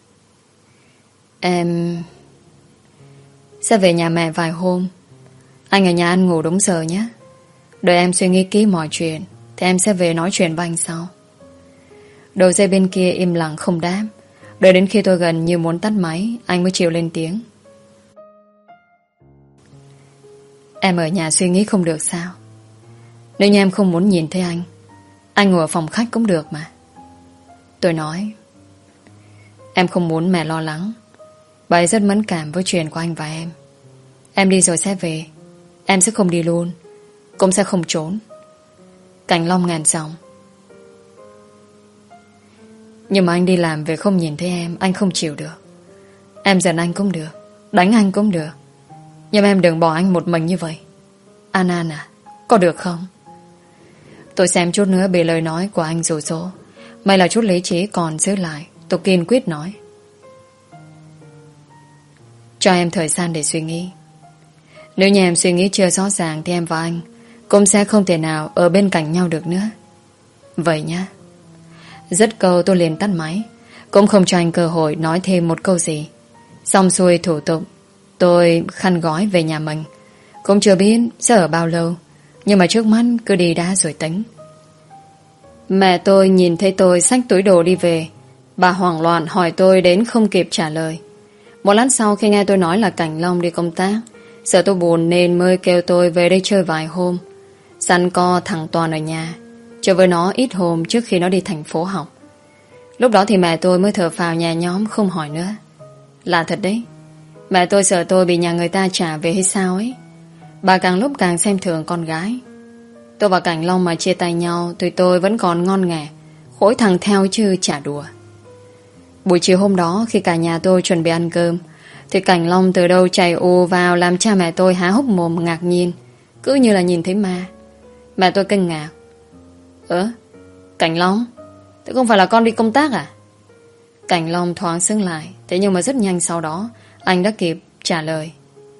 [SPEAKER 1] Em sẽ về nhà mẹ vài hôm. Anh ở nhà ăn ngủ đúng giờ nhé. Đợi em suy nghĩ kỹ mọi chuyện thì em sẽ về nói chuyện với anh sau. Đầu dây bên kia im lặng không đáp. Đợi đến khi tôi gần như muốn tắt máy, anh mới chịu lên tiếng: Em ở nhà suy nghĩ không được sao? Nếu như em không muốn nhìn thấy anh, anh ngồi ở phòng khách cũng được mà. Tôi nói: Em không muốn mẹ lo lắng. Bà ấy rất mẫn cảm với chuyện của anh và em. Em đi rồi sẽ về. Em sẽ không đi luôn, cũng sẽ không trốn. Cảnh Long ngàn giọng: Nhưng mà anh đi làm về không nhìn thấy em, anh không chịu được. Em giận anh cũng được, đánh anh cũng được, nhưng em đừng bỏ anh một mình như vậy. An An à, có được không? Tôi xem chút nữa bị lời nói của anh rủ rỗ. May là chút lý trí còn giữ lại. Tôi kiên quyết nói: Cho em thời gian để suy nghĩ. Nếu như em suy nghĩ chưa rõ ràng thì em và anh cũng sẽ không thể nào ở bên cạnh nhau được nữa. Vậy nhá. Dứt câu tôi liền tắt máy, cũng không cho anh cơ hội nói thêm một câu gì. Xong xuôi thủ tục, tôi khăn gói về nhà mình. Cũng chưa biết sẽ ở bao lâu, nhưng mà trước mắt cứ đi đã rồi tính. Mẹ tôi nhìn thấy tôi xách túi đồ đi về, bà hoảng loạn hỏi tôi đến không kịp trả lời. Một lát sau khi nghe tôi nói là Cảnh Long đi công tác, sợ tôi buồn nên mới kêu tôi về đây chơi vài hôm, săn co thằng Toàn ở nhà, chơi với nó ít hôm trước khi nó đi thành phố học. Lúc đó thì mẹ tôi mới thở phào nhẹ nhõm, không hỏi nữa. Là thật đấy, mẹ tôi sợ tôi bị nhà người ta trả về hay sao ấy. Bà càng lúc càng xem thường con gái. Tôi và Cảnh Long mà chia tay nhau thì tôi vẫn còn ngon nghẻ, khối thằng theo chứ chả đùa. Buổi chiều hôm đó khi cả nhà tôi chuẩn bị ăn cơm thì Cảnh Long từ đâu chạy ù vào làm cha mẹ tôi há hốc mồm ngạc nhiên, cứ như là nhìn thấy ma. Mẹ tôi kinh ngạc. Ơ, Cảnh Long, thế không phải là con đi công tác à? Cảnh Long thoáng sững lại, thế nhưng mà rất nhanh sau đó anh đã kịp trả lời.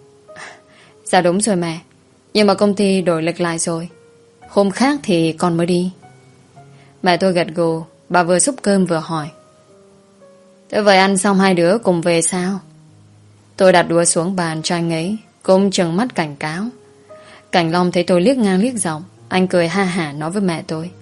[SPEAKER 1] Dạ đúng rồi mẹ, nhưng mà công ty đổi lịch lại rồi, hôm khác thì con mới đi. Mẹ tôi gật gù, bà vừa xúc cơm vừa hỏi. Thế vậy ăn xong hai đứa cùng về sao? Tôi đặt đũa xuống bàn cho anh ấy, cũng trừng mắt cảnh cáo. Cảnh Long thấy tôi liếc ngang liếc dọc, anh cười ha hả nói với mẹ tôi.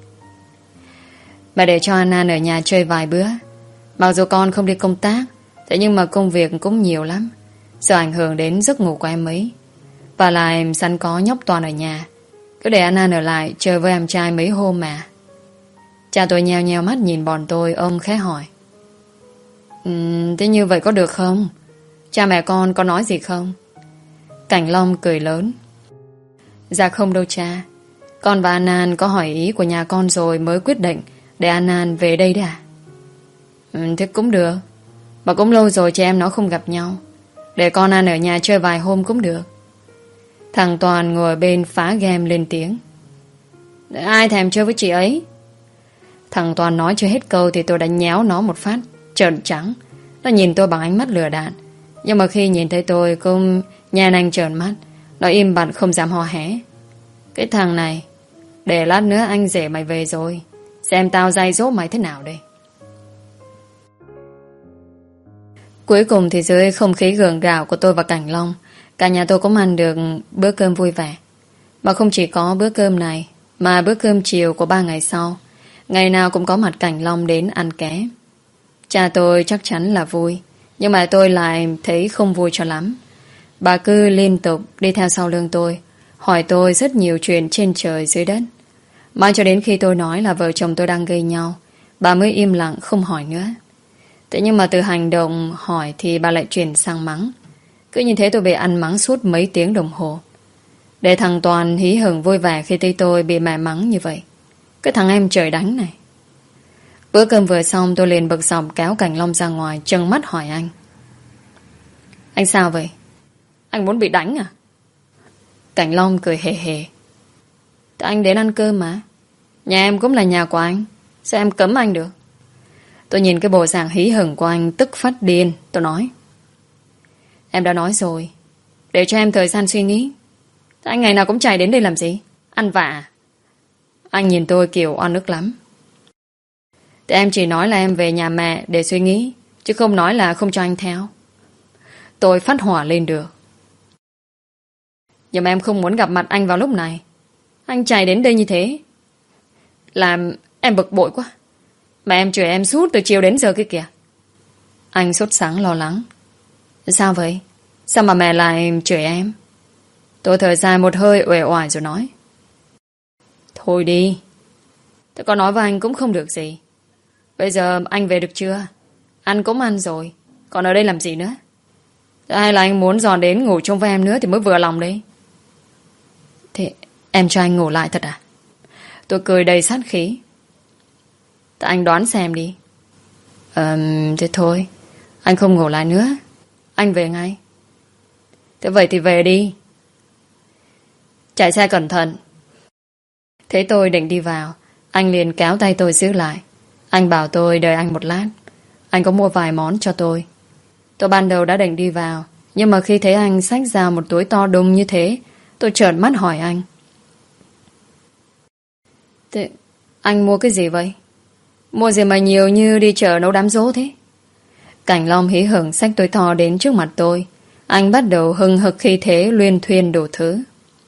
[SPEAKER 1] Mẹ để cho An An ở nhà chơi vài bữa. Mặc dù con không đi công tác, thế nhưng mà công việc cũng nhiều lắm, sợ ảnh hưởng đến giấc ngủ của em ấy. Và lại sẵn có nhóc Toàn ở nhà, cứ để An An ở lại chơi với em trai mấy hôm mà. Cha tôi nheo nheo mắt nhìn bọn tôi, ông khẽ hỏi. uhm, Thế như vậy có được không? Cha mẹ con có nói gì không? Cảnh Long cười lớn. Dạ không đâu cha, con và An An có hỏi ý của nhà con rồi mới quyết định để An An về đây đấy à? Ừ, thế cũng được. Mà cũng lâu rồi chị em nó không gặp nhau, để con An ở nhà chơi vài hôm cũng được. Thằng Toàn ngồi bên phá game lên tiếng. Ai thèm chơi với chị ấy? Thằng Toàn nói chưa hết câu thì tôi đã nhéo nó một phát trợn trắng. Nó nhìn tôi bằng ánh mắt lừa đạn, nhưng mà khi nhìn thấy tôi cũng nhan anh trợn mắt. Nó im bặt không dám hò hé. Cái thằng này, để lát nữa anh rể mày về rồi, xem tao dạy dỗ mày thế nào đây. Cuối cùng thì dưới không khí gượng gạo của tôi và Cảnh Long, cả nhà tôi cũng ăn được bữa cơm vui vẻ. Mà không chỉ có bữa cơm này, mà bữa cơm chiều của ba ngày sau, ngày nào cũng có mặt Cảnh Long đến ăn ké. Cha tôi chắc chắn là vui, nhưng mà tôi lại thấy không vui cho lắm. Bà cứ liên tục đi theo sau lưng tôi, hỏi tôi rất nhiều chuyện trên trời dưới đất. Mãi cho đến khi tôi nói là vợ chồng tôi đang gây nhau, bà mới im lặng không hỏi nữa. Thế nhưng mà từ hành động hỏi thì bà lại chuyển sang mắng. Cứ như thế tôi bị ăn mắng suốt mấy tiếng đồng hồ. Để thằng Toàn hí hửng vui vẻ khi thấy tôi bị mẹ mắng như vậy. Cái thằng em trời đánh này. Bữa cơm vừa xong tôi liền bực dọc kéo Cảnh Long ra ngoài, trừng mắt hỏi anh. Anh sao vậy? Anh muốn bị đánh à? Cảnh Long cười hề hề. Thì anh đến ăn cơm mà. Nhà em cũng là nhà của anh, sao em cấm anh được? Tôi nhìn cái bộ dạng hí hửng của anh tức phát điên. Tôi nói. Em đã nói rồi, để cho em thời gian suy nghĩ. Thế anh ngày nào cũng chạy đến đây làm gì? Ăn vạ à? Anh nhìn tôi kiểu oan ức lắm. Thế em chỉ nói là em về nhà mẹ để suy nghĩ, chứ không nói là không cho anh theo. Tôi phát hỏa lên được. Nhưng mà em không muốn gặp mặt anh vào lúc này. Anh chạy đến đây như thế làm em bực bội quá. Mà em chửi em suốt từ chiều đến giờ kia kìa. Anh sốt sắng lo lắng. Sao vậy? Sao mà mẹ lại chửi em? Tôi thở dài một hơi uể oải rồi nói. Thôi đi, tôi có nói với anh cũng không được gì. Bây giờ anh về được chưa? Ăn cũng ăn rồi, còn ở đây làm gì nữa? Hay là anh muốn dọn đến ngủ chung với em nữa thì mới vừa lòng đấy? Thế em cho anh ngủ lại thật à? Tôi cười đầy sát khí. Thế anh đoán xem đi. Ờ, thế thôi, anh không ngủ lại nữa, anh về ngay. Thế vậy thì về đi. Chạy xe cẩn thận. Thế tôi định đi vào, anh liền kéo tay tôi giữ lại. Anh bảo tôi đợi anh một lát, anh có mua vài món cho tôi. Tôi ban đầu đã định đi vào, Nhưng mà khi thấy anh xách ra một túi to đùng như thế, tôi trợn mắt hỏi anh. Thế anh mua cái gì vậy? Mua gì mà nhiều như đi chợ nấu đám giỗ thế? Cảnh Long hí hửng xách túi to đến trước mặt tôi. Anh bắt đầu hừng hực khi thế luyên thuyên đủ thứ.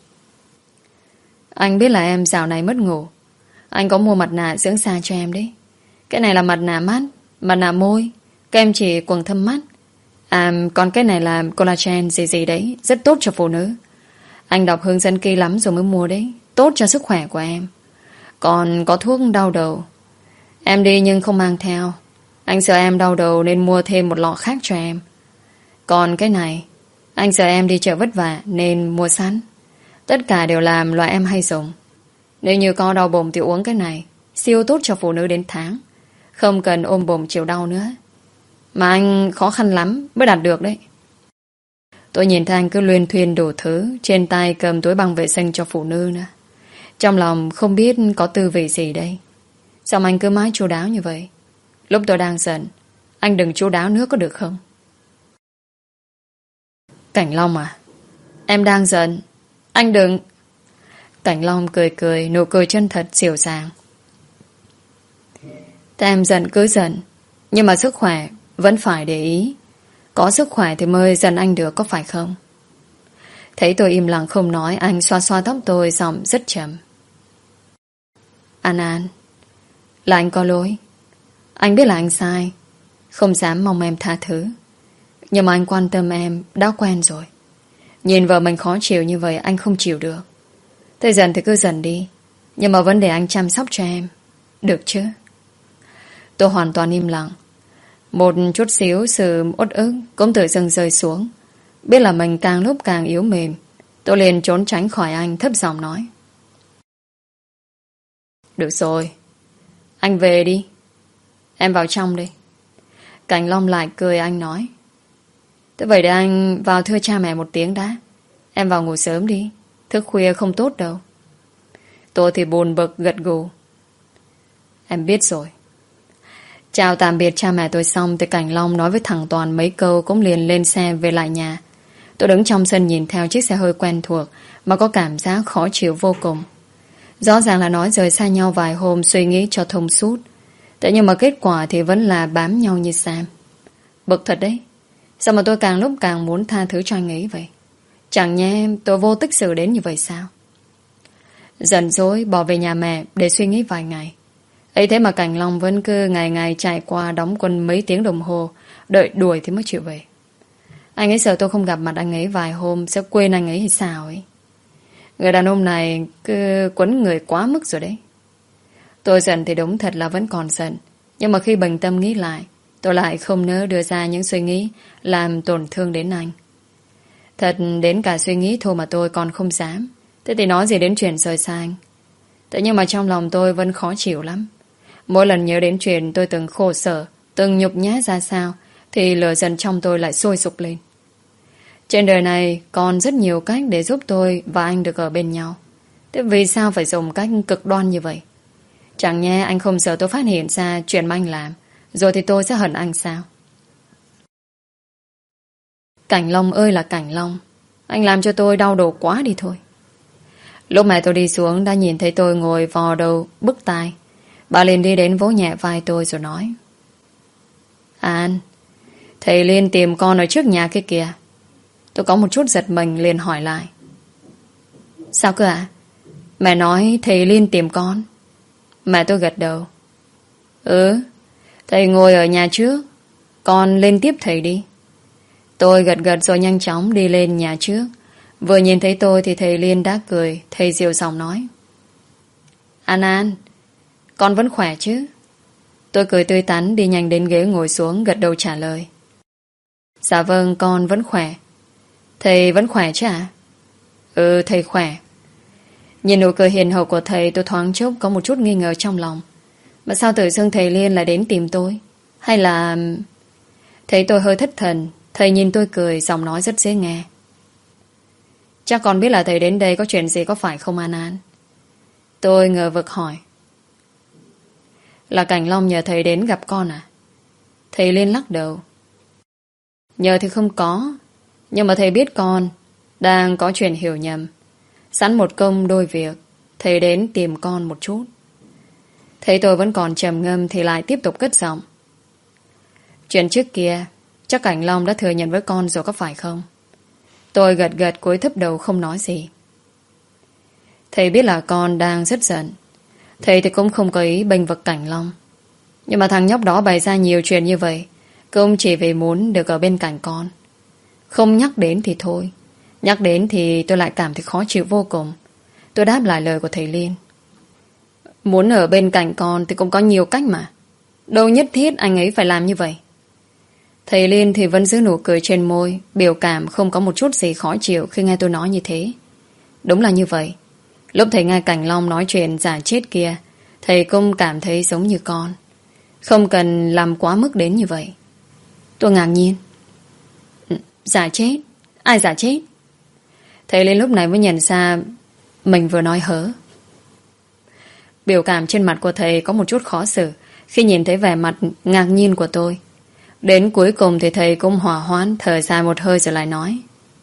[SPEAKER 1] Anh biết là em dạo này mất ngủ. Anh có mua mặt nạ dưỡng da cho em đấy. Cái này là mặt nạ mắt, mặt nạ môi, kem chỉ quầng thâm mắt. À còn cái này là collagen gì gì đấy, rất tốt cho phụ nữ. Anh đọc hướng dẫn kỹ lắm rồi mới mua đấy. Tốt cho sức khỏe của em. Còn có thuốc đau đầu. Em đi nhưng không mang theo. Anh sợ em đau đầu nên mua thêm một lọ khác cho em. Còn cái này, anh sợ em đi chợ vất vả nên mua sẵn. Tất cả đều làm loại em hay dùng. Nếu như có đau bụng thì uống cái này. Siêu tốt cho phụ nữ đến tháng. Không cần ôm bụng chịu đau nữa. Mà anh khó khăn lắm mới đạt được đấy. Tôi nhìn thấy anh cứ luyên thuyên đủ thứ. Trên tay cầm túi băng vệ sinh cho phụ nữ nữa. Trong lòng không biết có tư vị gì đây. Sao anh cứ mãi chu đáo như vậy? Lúc tôi đang giận, anh đừng chu đáo nữa có được không? Cảnh Long à, em đang giận. Anh đừng. Cảnh Long cười cười, nụ cười chân thật dịu dàng. Thế em giận cứ giận, nhưng mà sức khỏe vẫn phải để ý. Có sức khỏe thì mới giận anh được, có phải không? Thấy tôi im lặng không nói, anh xoa xoa tóc tôi, giọng rất trầm. An An, là anh có lỗi. Anh biết là anh sai, không dám mong em tha thứ. Nhưng mà anh quan tâm em đã quen rồi. Nhìn vợ mình khó chịu như vậy anh không chịu được. Thế dần thì cứ dần đi, nhưng mà vẫn để anh chăm sóc cho em, được chứ? Tôi hoàn toàn im lặng. Một chút xíu sự uất ức cũng tự dưng rơi xuống. Biết là mình càng lúc càng yếu mềm, tôi liền trốn tránh khỏi anh, thấp giọng nói. Được rồi, anh về đi. Em vào trong đi. Cảnh Long lại cười, anh nói. Thế vậy để anh vào thưa cha mẹ một tiếng đã. Em vào ngủ sớm đi, thức khuya không tốt đâu. Tôi thì buồn bực gật gù. Em biết rồi. Chào tạm biệt cha mẹ tôi xong thì Cảnh Long nói với thằng Toàn mấy câu cũng liền lên xe về lại nhà. Tôi đứng trong sân nhìn theo chiếc xe hơi quen thuộc mà có cảm giác khó chịu vô cùng. Rõ ràng là nói rời xa nhau vài hôm suy nghĩ cho thông suốt. Thế nhưng mà kết quả thì vẫn là bám nhau như Sam. Bực thật đấy. Sao mà tôi càng lúc càng muốn tha thứ cho anh ấy vậy? Chẳng nhẽ em tôi vô tích sự đến như vậy sao? Giận dỗi bỏ về nhà mẹ để suy nghĩ vài ngày. Ấy thế mà Cảnh Long vẫn cứ ngày ngày chạy qua đóng quân mấy tiếng đồng hồ, đợi đuổi thì mới chịu về. Anh ấy sợ tôi không gặp mặt anh ấy vài hôm sẽ quên anh ấy hay sao ấy. Người đàn ông này cứ quấn người quá mức rồi đấy. Tôi giận thì đúng thật là vẫn còn giận. Nhưng mà khi bình tâm nghĩ lại, tôi lại không nỡ đưa ra những suy nghĩ làm tổn thương đến anh. Thật đến cả suy nghĩ thôi mà tôi còn không dám. Thế thì nói gì đến chuyện rời xa anh. Thế nhưng mà trong lòng tôi vẫn khó chịu lắm. Mỗi lần nhớ đến chuyện tôi từng khổ sở, từng nhục nhã ra sao, thì lửa giận trong tôi lại sôi sục lên. Trên đời này còn rất nhiều cách để giúp tôi và anh được ở bên nhau. Thế vì sao phải dùng cách cực đoan như vậy? Chẳng nhẽ anh không sợ tôi phát hiện ra chuyện mà anh làm, rồi thì tôi sẽ hận anh sao? Cảnh Long ơi là Cảnh Long, anh làm cho tôi đau đầu quá đi thôi. Lúc mẹ tôi đi xuống đã nhìn thấy tôi ngồi vò đầu bứt tai. Bà liền đi đến vỗ nhẹ vai tôi rồi nói. An, thầy Liên tìm con ở trước nhà kia kìa. Tôi có một chút giật mình liền hỏi lại. Sao cơ ạ? Mẹ nói thầy Liên tìm con. Mẹ tôi gật đầu. Ừ, thầy ngồi ở nhà trước, con lên tiếp thầy đi. Tôi gật gật rồi nhanh chóng đi lên nhà trước. Vừa nhìn thấy tôi thì thầy Liên đã cười. Thầy dịu giọng nói. An An, con vẫn khỏe chứ? Tôi cười tươi tắn đi nhanh đến ghế ngồi xuống gật đầu trả lời. Dạ vâng, con vẫn khỏe. Thầy vẫn khỏe chứ ạ? Ừ, thầy khỏe. Nhìn nụ cười hiền hậu của thầy, tôi thoáng chốc có một chút nghi ngờ trong lòng. Mà sao tự dưng thầy Liên lại đến tìm tôi? Hay là... Thấy tôi hơi thất thần, thầy nhìn tôi cười, giọng nói rất dễ nghe. Chắc con biết là thầy đến đây có chuyện gì có phải không An An? Tôi ngờ vực hỏi. Là Cảnh Long nhờ thầy đến gặp con à? Thầy Liên lắc đầu. Nhờ thì không có, Nhưng mà thầy biết con đang có chuyện hiểu nhầm. Sẵn một công đôi việc, thầy đến tìm con một chút. Thấy tôi vẫn còn trầm ngâm thì lại tiếp tục cất giọng. Chuyện trước kia chắc Cảnh Long đã thừa nhận với con rồi có phải không? Tôi gật gật cúi thấp đầu không nói gì. Thầy biết là con đang rất giận. Thầy thì cũng không có ý bênh vực Cảnh Long. Nhưng mà thằng nhóc đó bày ra nhiều chuyện như vậy cũng chỉ vì muốn được ở bên cạnh con. Không nhắc đến thì thôi, nhắc đến thì tôi lại cảm thấy khó chịu vô cùng. Tôi đáp lại lời của thầy Liên. Muốn ở bên cạnh con thì cũng có nhiều cách mà. Đâu nhất thiết anh ấy phải làm như vậy. Thầy Liên thì vẫn giữ nụ cười trên môi, biểu cảm không có một chút gì khó chịu khi nghe tôi nói như thế. Đúng là như vậy. Lúc thầy nghe Cảnh Long nói chuyện giả chết kia, thầy cũng cảm thấy giống như con. Không cần làm quá mức đến như vậy. Tôi ngạc nhiên. Giả chết? Ai giả chết? Thầy Liên lúc này mới nhận ra mình vừa nói hớ. Biểu cảm trên mặt của thầy có một chút khó xử khi nhìn thấy vẻ mặt ngạc nhiên của tôi. Đến cuối cùng thì thầy cũng hòa hoãn, thở dài một hơi rồi lại nói.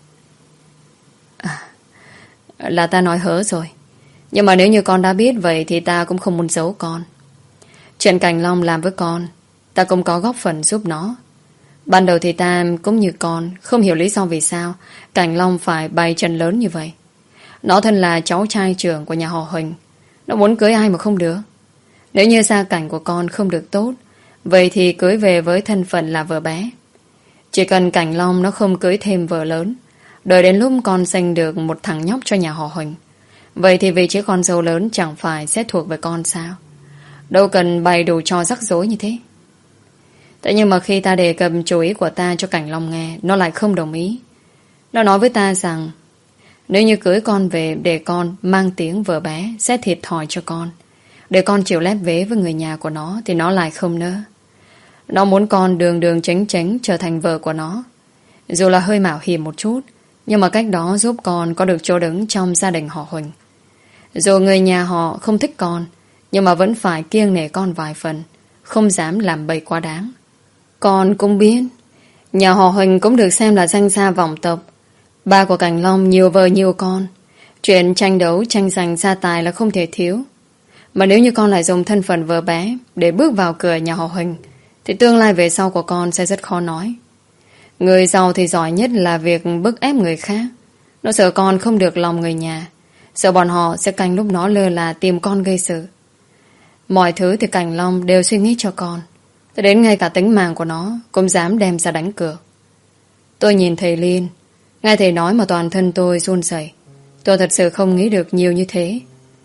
[SPEAKER 1] À, là ta nói hớ rồi. Nhưng mà nếu như con đã biết vậy thì ta cũng không muốn giấu con. Chuyện Cảnh Long làm với con, ta cũng có góp phần giúp nó. Ban đầu thì ta cũng như con, không hiểu lý do vì sao Cảnh Long phải bày trận lớn như vậy. Nó thân là cháu trai trưởng của nhà họ Huỳnh. Nó muốn cưới ai mà không được. Nếu như gia cảnh của con không được tốt, vậy thì cưới về với thân phận là vợ bé. Chỉ cần Cảnh Long nó không cưới thêm vợ lớn, đợi đến lúc con sinh được một thằng nhóc cho nhà họ Huỳnh, vậy thì vị trí con dâu lớn chẳng phải sẽ thuộc về con sao? Đâu cần bày đủ trò rắc rối như thế. Thế nhưng mà khi ta đề cập chủ ý của ta cho Cảnh Long nghe, nó lại không đồng ý. Nó nói với ta rằng nếu như cưới con về để con mang tiếng vợ bé sẽ thiệt thòi cho con. Để con chịu lép vế với người nhà của nó thì nó lại không nỡ. Nó muốn con đường đường chánh chánh trở thành vợ của nó. Dù là hơi mạo hiểm một chút, nhưng mà cách đó giúp con có được chỗ đứng trong gia đình họ Huỳnh. Dù người nhà họ không thích con, nhưng mà vẫn phải kiêng nể con vài phần, không dám làm bậy quá đáng. Con cũng biết nhà họ Huỳnh cũng được xem là danh gia vọng tộc. Ba của Cảnh Long nhiều vợ nhiều con. Chuyện tranh đấu tranh giành gia tài là không thể thiếu. Mà nếu như con lại dùng thân phận vợ bé để bước vào cửa nhà họ Huỳnh thì tương lai về sau của con sẽ rất khó nói. Người giàu thì giỏi nhất là việc bức ép người khác. Nó sợ con không được lòng người nhà, sợ bọn họ sẽ canh lúc nó lơ là tìm con gây sự. Mọi thứ thì Cảnh Long đều suy nghĩ cho con, cho đến ngay cả tính mạng của nó cũng dám đem ra đánh cược. Tôi nhìn thầy Liên, nghe thầy nói mà toàn thân tôi run rẩy. Tôi thật sự không nghĩ được nhiều như thế.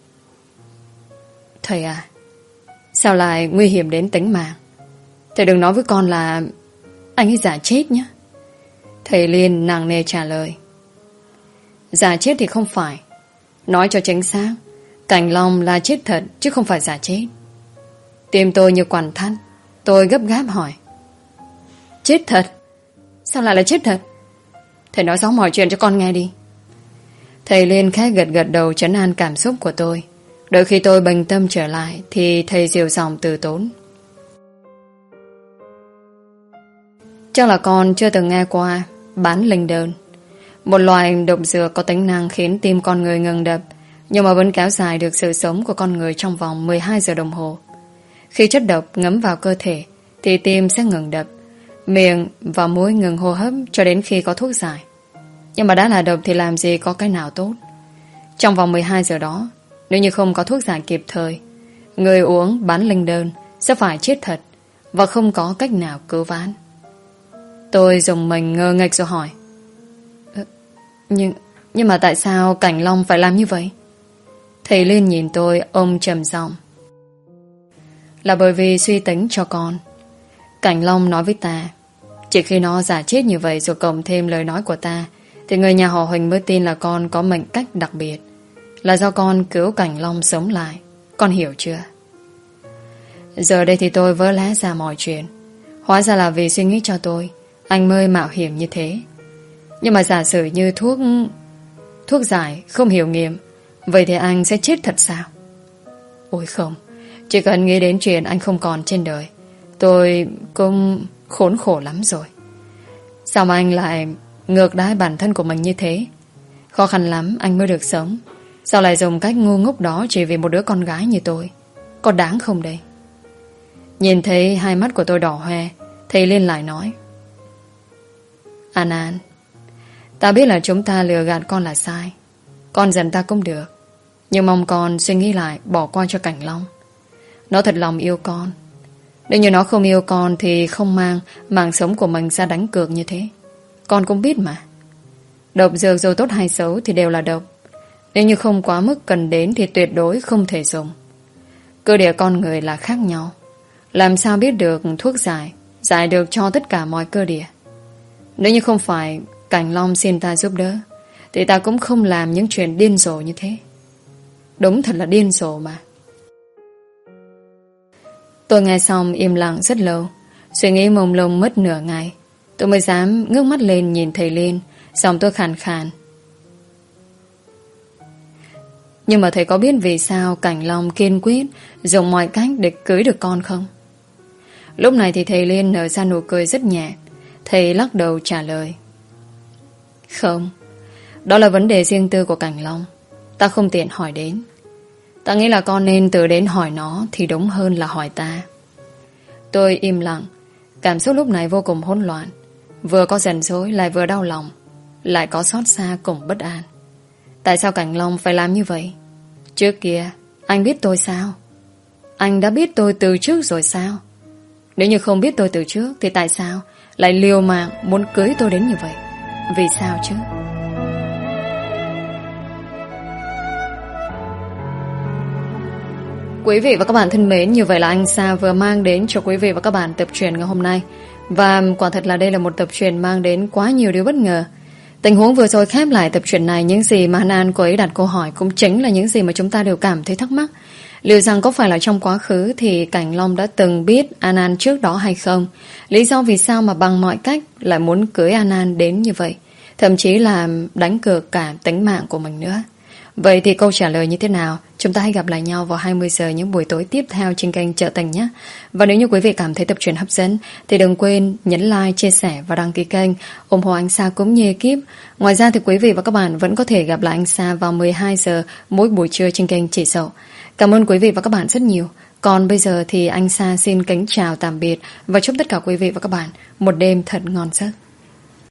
[SPEAKER 1] Thầy à, sao lại nguy hiểm đến tính mạng? Thầy đừng nói với con là anh ấy giả chết nhé. Thầy Liên nặng nề trả lời. Giả chết thì không phải. Nói cho chính xác, Cảnh Long là chết thật chứ không phải giả chết. Tim tôi như quằn thắt. Tôi gấp gáp hỏi. Chết thật? Sao lại là chết thật? Thầy nói rõ mọi chuyện cho con nghe đi. Thầy Liên khẽ gật gật đầu trấn an cảm xúc của tôi. Đợi khi tôi bình tâm trở lại thì thầy dịu giọng từ tốn. Chắc là con chưa từng nghe qua bán linh đơn. Một loại độc dược có tính năng khiến tim con người ngừng đập, nhưng mà vẫn kéo dài được sự sống của con người trong vòng mười hai giờ đồng hồ. Khi chất độc ngấm vào cơ thể thì tim sẽ ngừng đập, miệng và mũi ngừng hô hấp cho đến khi có thuốc giải. Nhưng mà đã là độc thì làm gì có cái nào tốt. Trong vòng mười hai giờ đó, nếu như không có thuốc giải kịp thời, người uống bán linh đơn sẽ phải chết thật và không có cách nào cứu vãn. Tôi dùng mình ngơ ngạch rồi hỏi. Nhưng, nhưng mà tại sao Cảnh Long phải làm như vậy? Thầy Liên nhìn tôi, ông trầm giọng. Là bởi vì suy tính cho con. Cảnh Long nói với ta, chỉ khi nó giả chết như vậy rồi cộng thêm lời nói của ta, thì người nhà họ Huỳnh mới tin là con có mệnh cách đặc biệt, là do con cứu Cảnh Long sống lại. Con hiểu chưa? Giờ đây thì tôi vỡ lẽ ra mọi chuyện. Hóa ra là vì suy nghĩ cho tôi, anh mới mạo hiểm như thế. Nhưng mà giả sử như thuốc Thuốc giải không hiệu nghiệm, vậy thì anh sẽ chết thật sao? Ôi không, chỉ cần nghĩ đến chuyện anh không còn trên đời, tôi cũng khốn khổ lắm rồi. Sao mà anh lại ngược đãi bản thân của mình như thế. Khó khăn lắm anh mới được sống, sao lại dùng cách ngu ngốc đó chỉ vì một đứa con gái như tôi? Có đáng không đây? Nhìn thấy hai mắt của tôi đỏ hoe, thầy Liên lại nói: An An, ta biết là chúng ta lừa gạt con là sai. Con giận ta cũng được, nhưng mong con suy nghĩ lại, bỏ qua cho Cảnh Long. Nó thật lòng yêu con. Nếu như nó không yêu con thì không mang mạng sống của mình ra đánh cược như thế. Con cũng biết mà. Độc dược dù tốt hay xấu thì đều là độc. Nếu như không quá mức cần đến thì tuyệt đối không thể dùng. Cơ địa con người là khác nhau. Làm sao biết được thuốc giải giải được cho tất cả mọi cơ địa? Nếu như không phải Cảnh Long xin ta giúp đỡ thì ta cũng không làm những chuyện điên rồ như thế. Đúng thật là điên rồ mà. Tôi nghe xong im lặng rất lâu. Suy nghĩ mông lung mất nửa ngày, tôi mới dám ngước mắt lên nhìn thầy Liên. Giọng tôi khàn khàn: Nhưng mà thầy có biết vì sao Cảnh Long kiên quyết dùng mọi cách để cưới được con không? Lúc này thì thầy Liên nở ra nụ cười rất nhẹ. Thầy lắc đầu trả lời: Không, đó là vấn đề riêng tư của Cảnh Long, ta không tiện hỏi đến. Ta nghĩ là con nên tự đến hỏi nó thì đúng hơn là hỏi ta. Tôi im lặng. Cảm xúc lúc này vô cùng hỗn loạn. Vừa có giận dỗi, lại vừa đau lòng, lại có xót xa cùng bất an. Tại sao Cảnh Long phải làm như vậy? Trước kia anh biết tôi sao? Anh đã biết tôi từ trước rồi sao? Nếu như không biết tôi từ trước thì tại sao lại liều mạng muốn cưới tôi đến như vậy? Vì sao chứ? Quý vị và các bạn thân mến, như vậy là anh Sa vừa mang đến cho quý vị và các bạn tập truyện ngày hôm nay. Và quả thật là đây là một tập truyện mang đến quá nhiều điều bất ngờ. Tình huống vừa rồi khép lại tập truyện này, những gì mà An An cô ấy đặt câu hỏi cũng chính là những gì mà chúng ta đều cảm thấy thắc mắc. Liệu rằng có phải là trong quá khứ thì Cảnh Long đã từng biết An An trước đó hay không? Lý do vì sao mà bằng mọi cách lại muốn cưới An An đến như vậy? Thậm chí là đánh cược cả tính mạng của mình nữa. Vậy thì câu trả lời như thế nào? Chúng ta hãy gặp lại nhau vào hai mươi giờ những buổi tối tiếp theo trên kênh Chợ Tình nhé. Và nếu như quý vị cảm thấy tập truyện hấp dẫn thì đừng quên nhấn like, chia sẻ và đăng ký kênh, ủng hộ anh Sa cũng như ekip. Ngoài ra thì quý vị và các bạn vẫn có thể gặp lại anh Sa vào mười hai giờ mỗi buổi trưa trên kênh Chị Dậu. Cảm ơn quý vị và các bạn rất nhiều. Còn bây giờ thì anh Sa xin kính chào tạm biệt và chúc tất cả quý vị và các bạn một đêm thật ngon giấc.